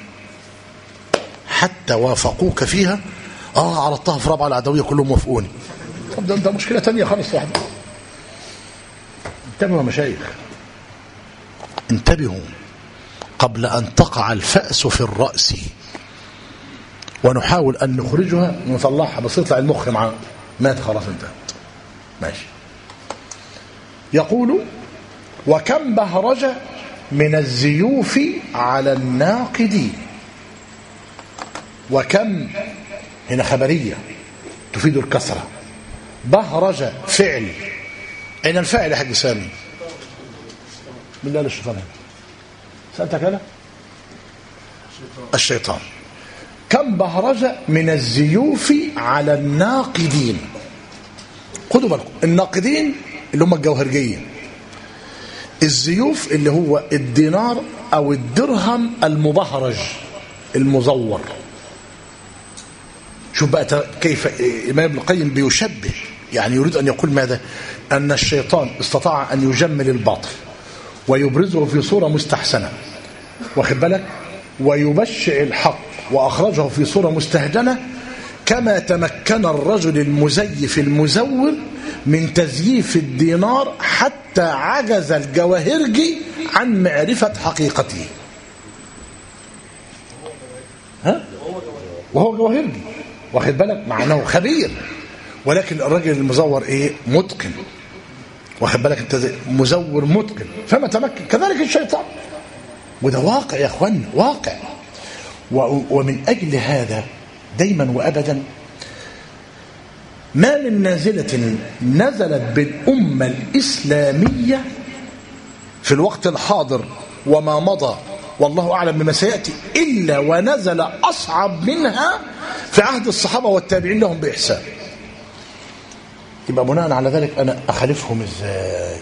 حتى وافقوك فيها؟ عرضتها في رابعة العدوية كلهم وافقوني. طب ده مشكلة تانية خالص واحدة. انتبهوا يا مشايخ، انتبهوا قبل أن تقع الفأس في الرأس ونحاول أن نخرجها ونطلعها، بس يطلع المخ معاه مات، خلاص انتهت. ماشي. يقول: وكم بهرج من الزيوف على الناقدين. وكم هنا خبرية تفيد الكثرة. بهرج فعل، أين الفاعل يا حاج سامي؟ بالله للشيطان. سألتك أنا؟ الشيطان. كم بهرج من الزيوف على الناقدين. خدوا بالكم، الناقدين اللي هم الجوهرجية، الزيوف اللي هو الدينار أو الدرهم المبهرج المزور. شوف بقى كيف الإمام ابن القيم بيشبه، يعني يريد أن يقول ماذا؟ أن الشيطان استطاع أن يجمل الباطل ويبرزه في صورة مستحسنة، واخد بالك، ويبشع الحق وأخرجه في صورة مستهجنة، كما تمكن الرجل المزيف المزور من تزييف الدينار حتى عجز الجواهرجي عن معرفة حقيقته. ها؟ وهو جواهرجي، واخد بالك، مع انه خبير، ولكن الراجل المزور ايه؟ متقن، واخد بالك انت، مزور متقن، فما تمكن. كذلك الشيطان، وده واقع يا اخوان، واقع. ومن اجل هذا دايما وابدا ما من نازلة نزلت بالأمة الإسلامية في الوقت الحاضر وما مضى، والله أعلم بما سيأتي، إلا ونزل أصعب منها في عهد الصحابة والتابعين لهم بإحسان. يبقى بناء على ذلك أنا أخالفهم إزاي؟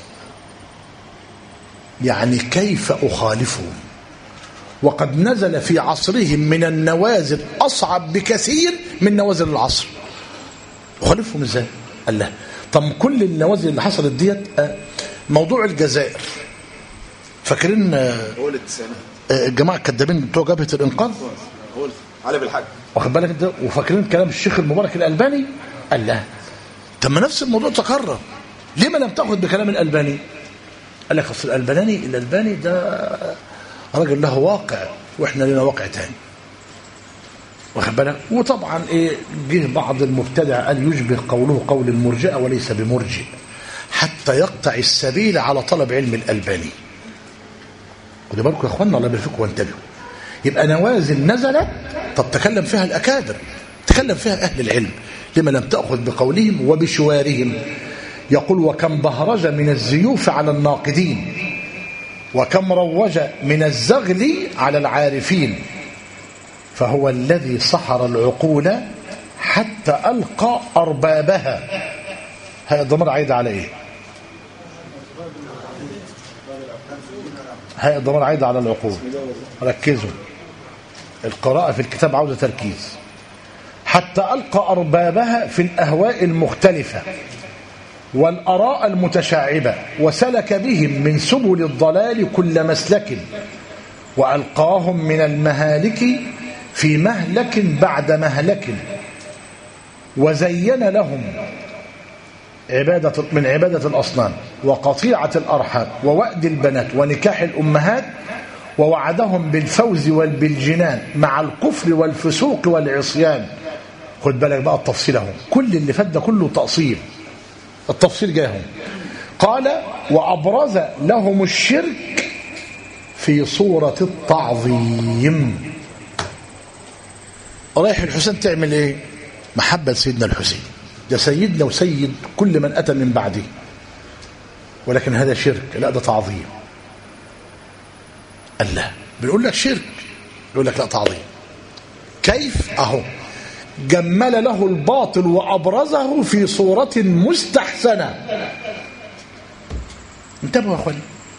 يعني كيف أخالفهم وقد نزل في عصرهم من النوازل أصعب بكثير من نوازل العصر؟ أخالفهم إزاي؟ قال له طب كل النوازل اللي حصلت ديت، موضوع الجزائر، فاكرين أول التسعينات الجماعة الكذابين بتوع جبهة الإنقاذ، علي بالحاج، واخد بالك انت، وفاكرين كلام الشيخ المبارك الألباني؟ قال له طب ما نفس الموضوع تكرر، ليه ما لم تأخذ بكلام الألباني؟ قال لك اصل الألباني ده راجل له واقع واحنا لنا واقع تاني، واخد بالك. وطبعا جه بعض المبتدع قال يشبه قوله قول المرجئه وليس بمرجئ، حتى يقطع السبيل على طلب علم الألباني. خدوا بالكم يا اخوانا، الله يبارك فيكم وانتبهوا. يبقى نوازل نزلت، طب تكلم فيها الأكابر، تكلم فيها أهل العلم، لما لم تأخذ بقولهم وبشوارهم. يقول وكم بهرج من الزيوف على الناقدين، وكم روج من الزغل على العارفين، فهو الذي سحر العقول حتى ألقى أربابها. هذا الضمير عايد على إيه؟ هذا الضمير عايد على العقول، ركزوا، القراءة في الكتاب عاوزة تركيز. حتى ألقى أربابها في الأهواء المختلفة والأراء المتشعبة، وسلك بهم من سبل الضلال كل مسلك، وألقاهم من المهالك في مهلك بعد مهلك، وزين لهم من عبادة الأصنام وقطيعة الأرحام ووأد البنات ونكاح الأمهات، ووعدهم بالفوز والبالجنان مع الكفر والفسوق والعصيان. خد بالك بقى التفصيل اهو، كل اللي فات ده كله تأصيل، التفصيل جاهم. قال وأبرز لهم الشرك في صورة التعظيم. رايح الحسين تعمل ايه؟ محبة سيدنا الحسين، ده سيدنا وسيد كل من أتى من بعده، ولكن هذا شرك، لا ده تعظيم. الله بنقول لك شرك، يقول لك لا تعظيم. كيف؟ اهو جمل له الباطل وأبرزه في صورة مستحسنة. انتبهوا يا اخواني،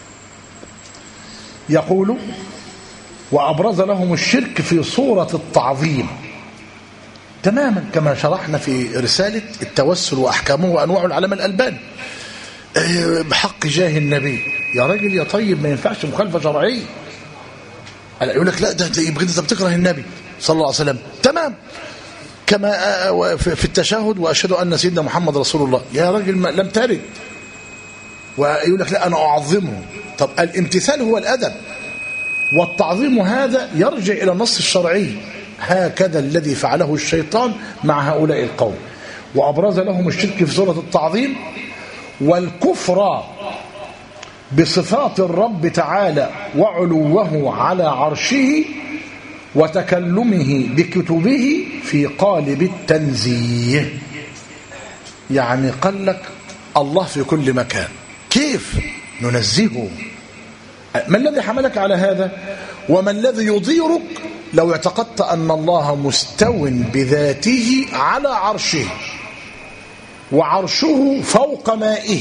يقول وأبرز لهم الشرك في صورة التعظيم، تماما كما شرحنا في رسالة التوسل وأحكامه وأنواعه العلامة الألباني. بحق جاه النبي، يا راجل يا طيب، ما ينفعش مخالفة شرعية. يقول لك لا ده يبقى انت بتكره النبي صلى الله عليه وسلم، تمام، كما في التشهد وأشهد أن سيدنا محمد رسول الله، يا راجل لم ترد. ويقول لك لا أنا أعظمه. طب الامتثال هو الأدب، والتعظيم هذا يرجع إلى النص الشرعي. هكذا الذي فعله الشيطان مع هؤلاء القوم، وأبرز لهم الشرك في صورة التعظيم والكفر بصفات الرب تعالى وعلوه على عرشه وتكلمه بكتبه في قالب التنزيه. يعني قال لك الله في كل مكان، كيف ننزهه؟ ما الذي حملك على هذا؟ وما الذي يضيرك لو اعتقدت أن الله مستو بذاته على عرشه، وعرشه فوق مائه،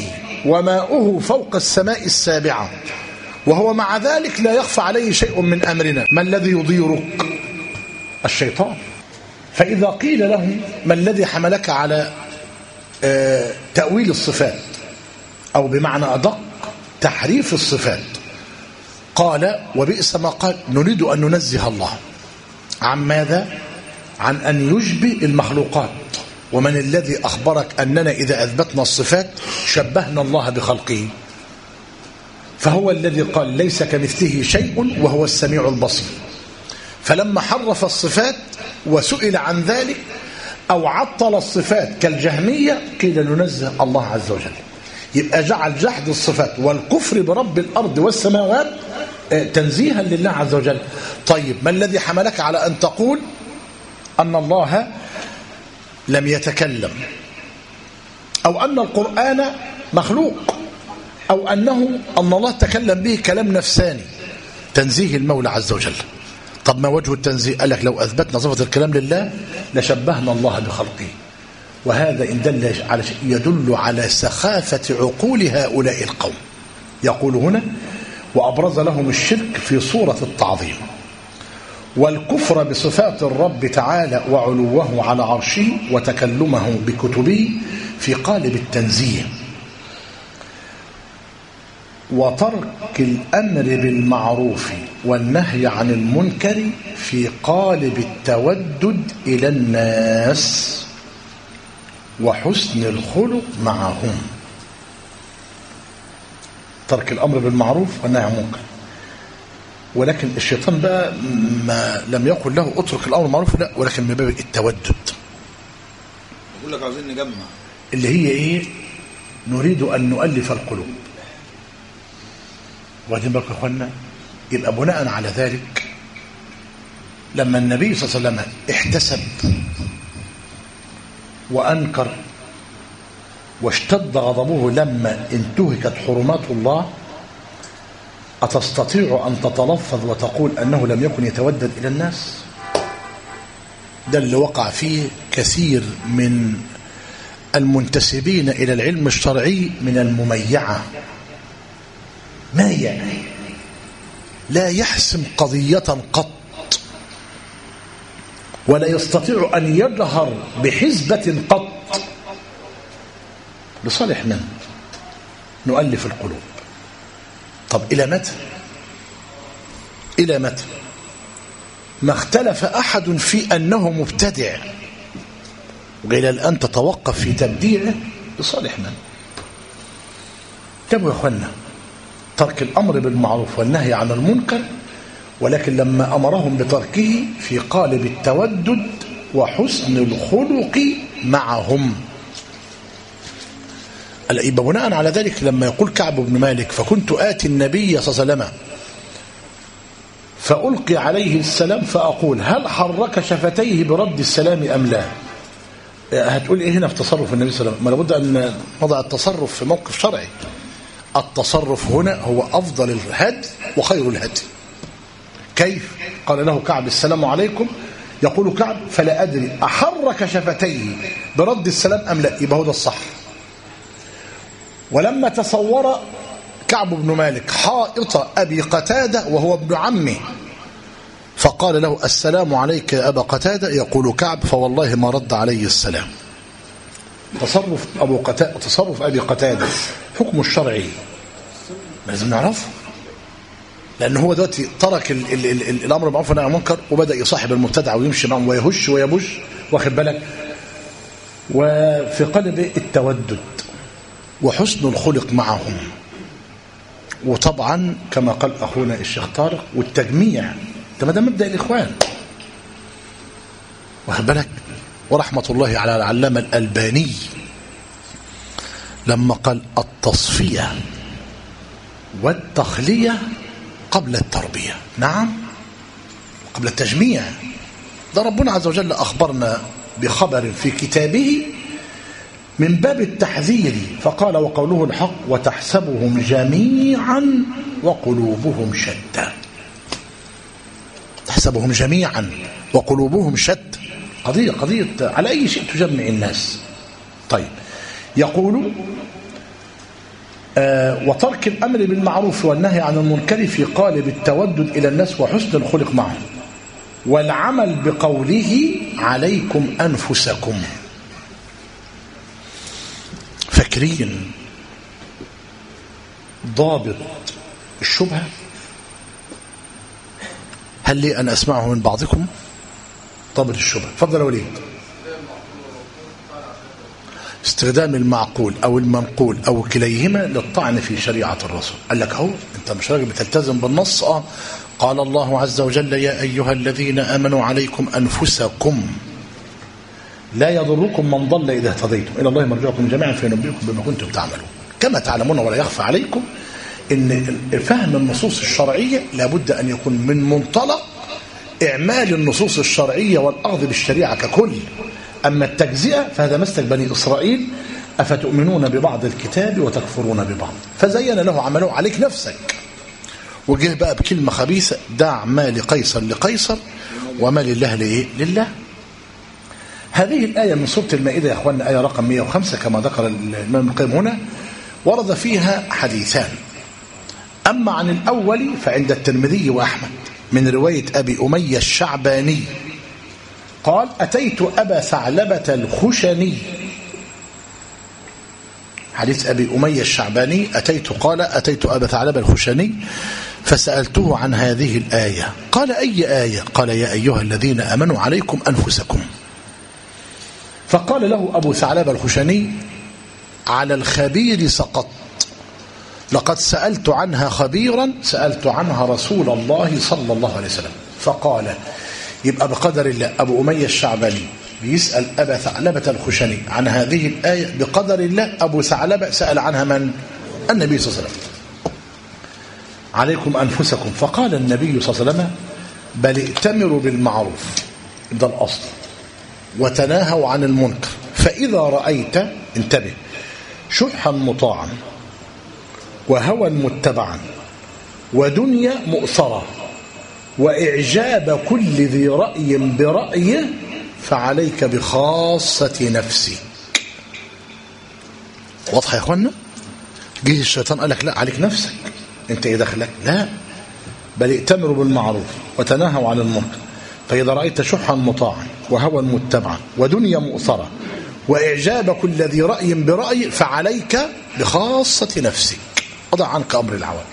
وماؤه فوق السماء السابعة، وهو مع ذلك لا يخفى عليه شيء من أمرنا. ما الذي يضيرك؟ الشيطان. فإذا قيل له ما الذي حملك على تأويل الصفات، أو بمعنى أدق تحريف الصفات، قال وبئس ما قال، نريد أن ننزه الله عن ماذا؟ عن أن يشبه المخلوقات. ومن الذي أخبرك أننا إذا أثبتنا الصفات شبهنا الله بخلقه؟ فهو الذي قال ليس كمثله شيء وهو السميع البصير. فلما حرف الصفات وسئل عن ذلك أو عطل الصفات كالجهمية قيل ننزه الله عز وجل. يبقى جعل جحد الصفات والكفر برب الأرض والسماوات تنزيها لله عز وجل. طيب ما الذي حملك على أن تقول أن الله لم يتكلم، أو أن القرآن مخلوق، أو أن الله تكلم به كلام نفساني؟ تنزيه المولى عز وجل. طب ما وجه التنزيه؟ قال لك لو أثبتنا صفة الكلام لله لشبهنا الله بخلقه. وهذا إن دل على شيء يدل على سخافة عقول هؤلاء القوم. يقول هنا وأبرز لهم الشرك في صورة التعظيم والكفر بصفات الرب تعالى وعلوه على عرشه وتكلمه بكتبه في قالب التنزيه، وترك الأمر بالمعروف والنهي عن المنكر في قالب التودد إلى الناس وحسن الخلق معهم. ترك الأمر بالمعروف والنهي عن المنكر. ولكن الشيطان بقى ما لم يقل له اترك الأمر بالمعروف، لا، ولكن من باب التودد. يقول لك عاوزين نجمع، اللي هي ايه؟ نريد أن نؤلف القلوب. واخدين بالكم يا اخوانا؟ يبقى بناء على ذلك لما النبي صلى الله عليه وسلم احتسب وأنكر واشتد غضبه لما انتهكت حرمات الله، أتستطيع أن تتلفظ وتقول أنه لم يكن يتودد إلى الناس؟ ده اللي وقع فيه كثير من المنتسبين إلى العلم الشرعي من المميعة. مايع لا يحسم قضية قط، ولا يستطيع أن يجهر بحزبة قط. لصالح من؟ نؤلف القلوب. طب إلى متى؟ إلى متى؟ ما اختلف أحد في أنه مبتدع، وإلى الآن تتوقف في تبديعه. لصالح من؟ تبوا يا أخوانا ترك الأمر بالمعروف والنهي عن المنكر، ولكن لما أمرهم بتركه في قالب التودد وحسن الخلق معهم. يبقى بناء على ذلك لما يقول كعب بن مالك فكنت آتي النبي صلى الله عليه وسلم فألقي عليه السلام فأقول هل حرك شفتيه برد السلام أم لا؟ هتقول إيه هنا في تصرف النبي صلى الله عليه وسلم؟ ما لابد أن نضع التصرف في موقف شرعي. التصرف هنا هو أفضل الهدي وخير الهدي. كيف؟ قال له كعب السلام عليكم، يقول كعب فلا أدري أحرك شفتيه برد السلام أم لا، يبقى هو ده الصح. ولما تصور كعب بن مالك حائط أبي قتادة وهو ابن عمه فقال له السلام عليك يا أبا قتادة، يقول كعب فوالله ما رد علي السلام. تصرف أبي قتادة حكم الشرعي لازم نعرفه، لأنه هو دلوقتي ترك الأمر بالمعروف والنهي عن المنكر وبدأ يصاحب المبتدع ويمشي معهم ويهش ويبش، واخد بالك، وفي قلب التودد وحسن الخلق معهم. وطبعا كما قال أخونا الشيخ طارق والتجميع، ده مبدأ الإخوان، واخد بالك. ورحمة الله على العلامة الألباني لما قال التصفية والتخلية قبل التربية. نعم، قبل التجميع. ده ربنا عز وجل أخبرنا بخبر في كتابه من باب التحذير فقال وقوله الحق وتحسبهم جميعا وقلوبهم شتى. تحسبهم جميعا وقلوبهم شتى، قضية على أي شيء تجمع الناس. طيب، يقول وترك الأمر بالمعروف والنهي عن المنكر في قالب التودد إلى الناس وحسن الخلق معهم، والعمل بقوله عليكم أنفسكم. فاكرين ضابط الشبهة؟ هل لي أن أسمعه من بعضكم؟ ضابط الشبهة، تفضل يا وليد. استخدام المعقول أو المنقول أو كليهما للطعن في شريعة الرسول. قال لك أهو أنت مش راجل بتلتزم بالنص. قال الله عز وجل يا أيها الذين آمنوا عليكم أنفسكم لا يضركم من ضل إذا اهتديتم إلى الله مرجعكم جميعا فينبئكم بما كنتم تعملون. كما تعلمون ولا يخفى عليكم إن فهم النصوص الشرعية لابد أن يكون من منطلق إعمال النصوص الشرعية والأخذ بالشريعة ككل. أما التجزئة فهذا مسلك بني إسرائيل، أفتؤمنون ببعض الكتاب وتكفرون ببعض، فزين له عمله عليك نفسك. وجه بقى بكلمة خبيثة دع ما لقيصر لقيصر وما لله لله. هذه الآية من سورة المائدة يا أخواننا، آية رقم 105 كما ذكر الإمام ابن القيم هنا، ورد فيها حديثان. أما عن الأول فعند الترمذي وأحمد من رواية أبي أمية الشعباني قال أتيت أبا ثعلبة الخشني. حديث أبي أمية الشعباني أتيت أبا ثعلبة الخشني فسألته عن هذه الآية. قال أي آية؟ قال يا أيها الذين آمنوا عليكم أنفسكم. فقال له أبو ثعلبة الخشني على الخبير سقط، لقد سألت عنها خبيرا سألت عنها رسول الله صلى الله عليه وسلم. فقال يبقى بقدر الله أبو أمية الشعباني بيسأل أبا ثعلبة الخشني عن هذه الآية، بقدر الله أبو ثعلبة سأل عنها من؟ النبي صلى الله عليه وسلم. عليكم أنفسكم. فقال النبي صلى الله عليه وسلم بل ائتمروا بالمعروف، ده الأصل، وتناهوا عن المنكر، فإذا رأيت انتبه شحا مطاعا وهوى متبعا ودنيا مؤثرة وإعجاب كل ذي رأي برأيه فعليك بخاصة نفسك. واضح يا اخوانا؟ جه الشيطان قال لك لا عليك نفسك، انت ايه دخلك؟ لا، بل ائتمروا بالمعروف وتناهوا عن المنكر، فإذا رأيت شحا مطاعا وهوى متبعا ودنيا مؤثرة وإعجاب كل ذي رأي برأي فعليك بخاصة نفسك، وضع عنك أمر العوام.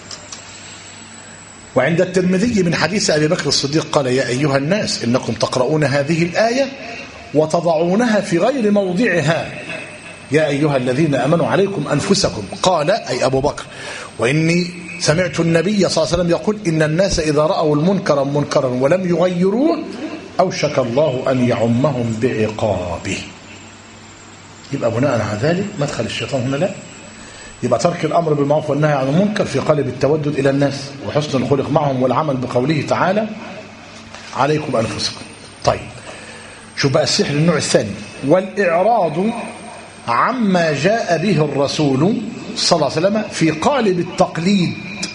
وعند الترمذي من حديث أبي بكر الصديق قال يا أيها الناس إنكم تقرؤون هذه الآية وتضعونها في غير موضعها، يا أيها الذين آمنوا عليكم أنفسكم. قال أي أبو بكر وإني سمعت النبي صلى الله عليه وسلم يقول إن الناس إذا رأوا المنكر منكرا ولم يغيروه أوشك الله أن يعمهم بعقابه. يبقى بناء على ذلك مدخل الشيطان هنا لا، يبقى ترك الأمر بالمعروف والنهي عن المنكر في قالب التودد إلى الناس وحسن الخلق معهم والعمل بقوله تعالى عليكم أنفسكم. طيب شوف بقى السحر النوع الثاني، والإعراض عما جاء به الرسول صلى الله عليه وسلم في قالب التقليد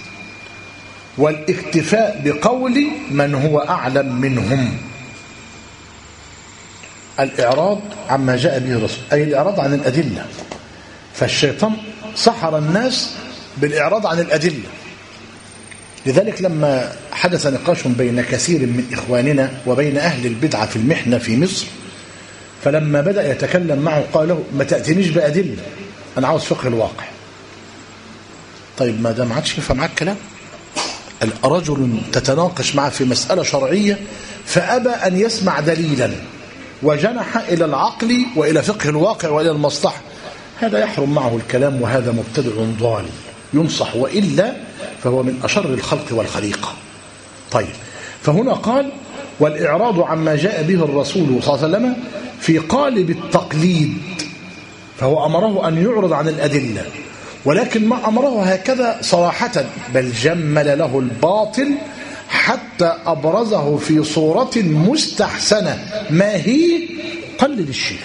والاكتفاء بقول من هو أعلم منهم. الإعراض عما جاء به الرسول أي الإعراض عن الأدلة، فالشيطان سحر الناس بالإعراض عن الأدلة. لذلك لما حدث نقاش بين كثير من إخواننا وبين أهل البدعة في المحنة في مصر، فلما بدأ يتكلم معه قال له ما تأتينيش بأدلة، أنا عاوز فقه الواقع. طيب ما دام عادش ينفع معاك كلام، رجل تتناقش معه في مسألة شرعية فأبى أن يسمع دليلا وجنح إلى العقل وإلى فقه الواقع وإلى المصلحة، هذا يحرم معه الكلام، وهذا مبتدع ضال ينصح، وإلا فهو من أشر الخلق والخليقة. طيب فهنا قال والإعراض عما جاء به الرسول صلى الله عليه وسلم في قالب التقليد، فهو أمره أن يعرض عن الأدلة، ولكن ما أمره هكذا صراحة، بل جمل له الباطل حتى أبرزه في صورة مستحسنة. ما هي؟ قلد الشيخ.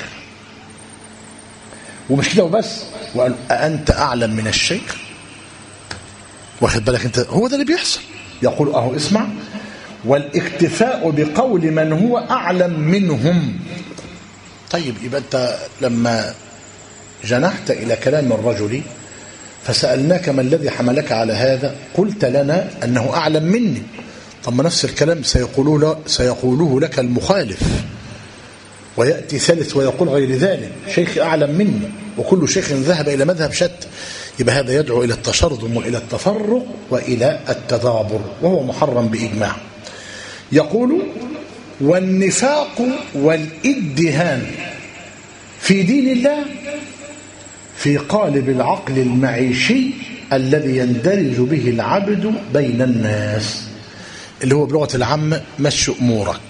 ومش كده وبس، وقال أأنت أعلم من الشيخ؟ واخد بالك انت؟ هو ده اللي بيحصل. يقول أهو اسمع، والاكتفاء بقول من هو أعلم منهم. طيب يبقى أنت لما جنحت إلى كلام الرجل فسألناك ما الذي حملك على هذا؟ قلت لنا أنه أعلم مني. طب ما نفس الكلام سيقوله لك المخالف، ويأتي ثالث ويقول غير ذلك، شيخ أعلم مني، وكل شيخ ذهب إلى مذهب شتى. يبقى هذا يدعو إلى التشرذم وإلى التفرق وإلى التدابر، وهو محرم بإجماع. يقول: والنفاق والادهان في دين الله في قالب العقل المعيشي الذي يندرج به العبد بين الناس، اللي هو بلغة العامة مشي أمورك.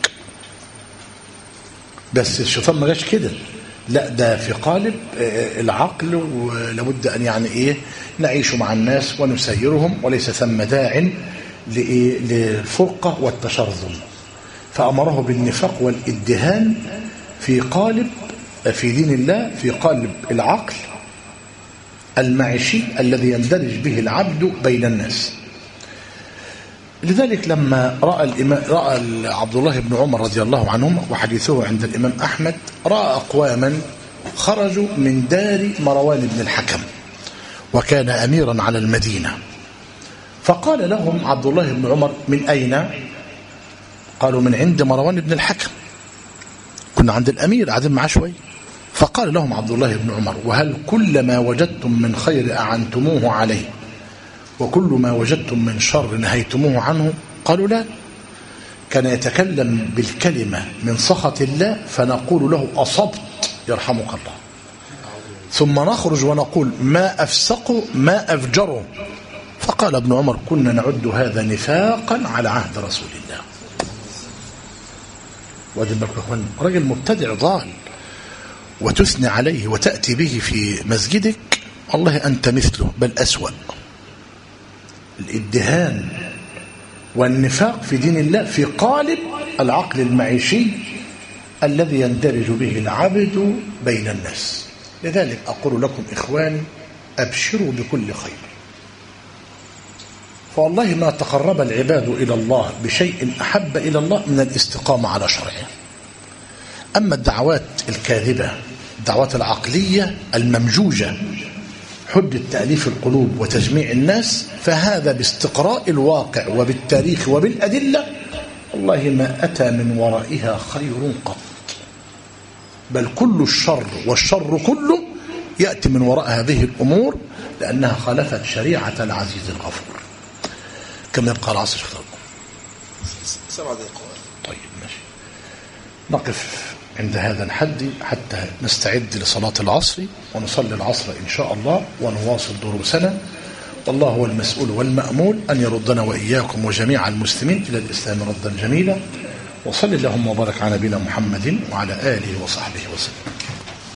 بس الشيطان ما جاش كده، لا ده في قالب العقل، ولابد أن يعني إيه نعيش مع الناس ونسيرهم، وليس ثم داع للفرقة والتشرذم. فأمره بالنفاق والادهان في قالب في دين الله في قالب العقل المعيشي الذي يندرج به العبد بين الناس. لذلك لما رأى عبد الله بن عمر رضي الله عنهما، وحديثه عند الإمام أحمد، رأى أقواما خرجوا من دار مروان بن الحكم، وكان أميرا على المدينة. فقال لهم عبد الله بن عمر: من أين؟ قالوا: من عند مروان بن الحكم، كنا عند الأمير قاعدين معاه شوي. فقال لهم عبد الله بن عمر: وهل كل ما وجدتم من خير أعنتموه عليه، وكل ما وجدتم من شر نهيتموه عنه؟ قالوا: لا. كان يتكلم بالكلمة من سخط الله فنقول له: أصبت يرحمك الله، ثم نخرج ونقول: ما أفسقوا ما أفجروا. فقال ابن عمر: كنا نعد هذا نفاقا على عهد رسول الله. وادي بالك رجل مبتدع ضال وتثني عليه وتأتي به في مسجدك، والله أنت مثله بل أسوأ. الادهان والنفاق في دين الله في قالب العقل المعيشي الذي يندرج به العبد بين الناس. لذلك أقول لكم إخواني: أبشروا بكل خير، فوالله ما تقرب العباد إلى الله بشيء أحب إلى الله من الاستقامة على شرعه. أما الدعوات الكاذبة، الدعوات العقلية الممجوجة حد تأليف القلوب وتجميع الناس، فهذا باستقراء الواقع وبالتاريخ وبالأدلة والله ما أتى من ورائها خير قط، بل كل الشر والشر كله يأتي من وراء هذه الأمور، لأنها خالفت شريعة العزيز الغفور. كم يبقى العصر؟ 7 دقائق. طيب ماشي، نقف عند هذا الحد حتى نستعد لصلاة العصر، ونصلي العصر إن شاء الله ونواصل دروسنا. والله هو المسؤول والمأمول أن يردنا وإياكم وجميع المسلمين إلى الإسلام ردا جميلا. وصل اللهم وبارك على نبينا محمد وعلى آله وصحبه وسلم.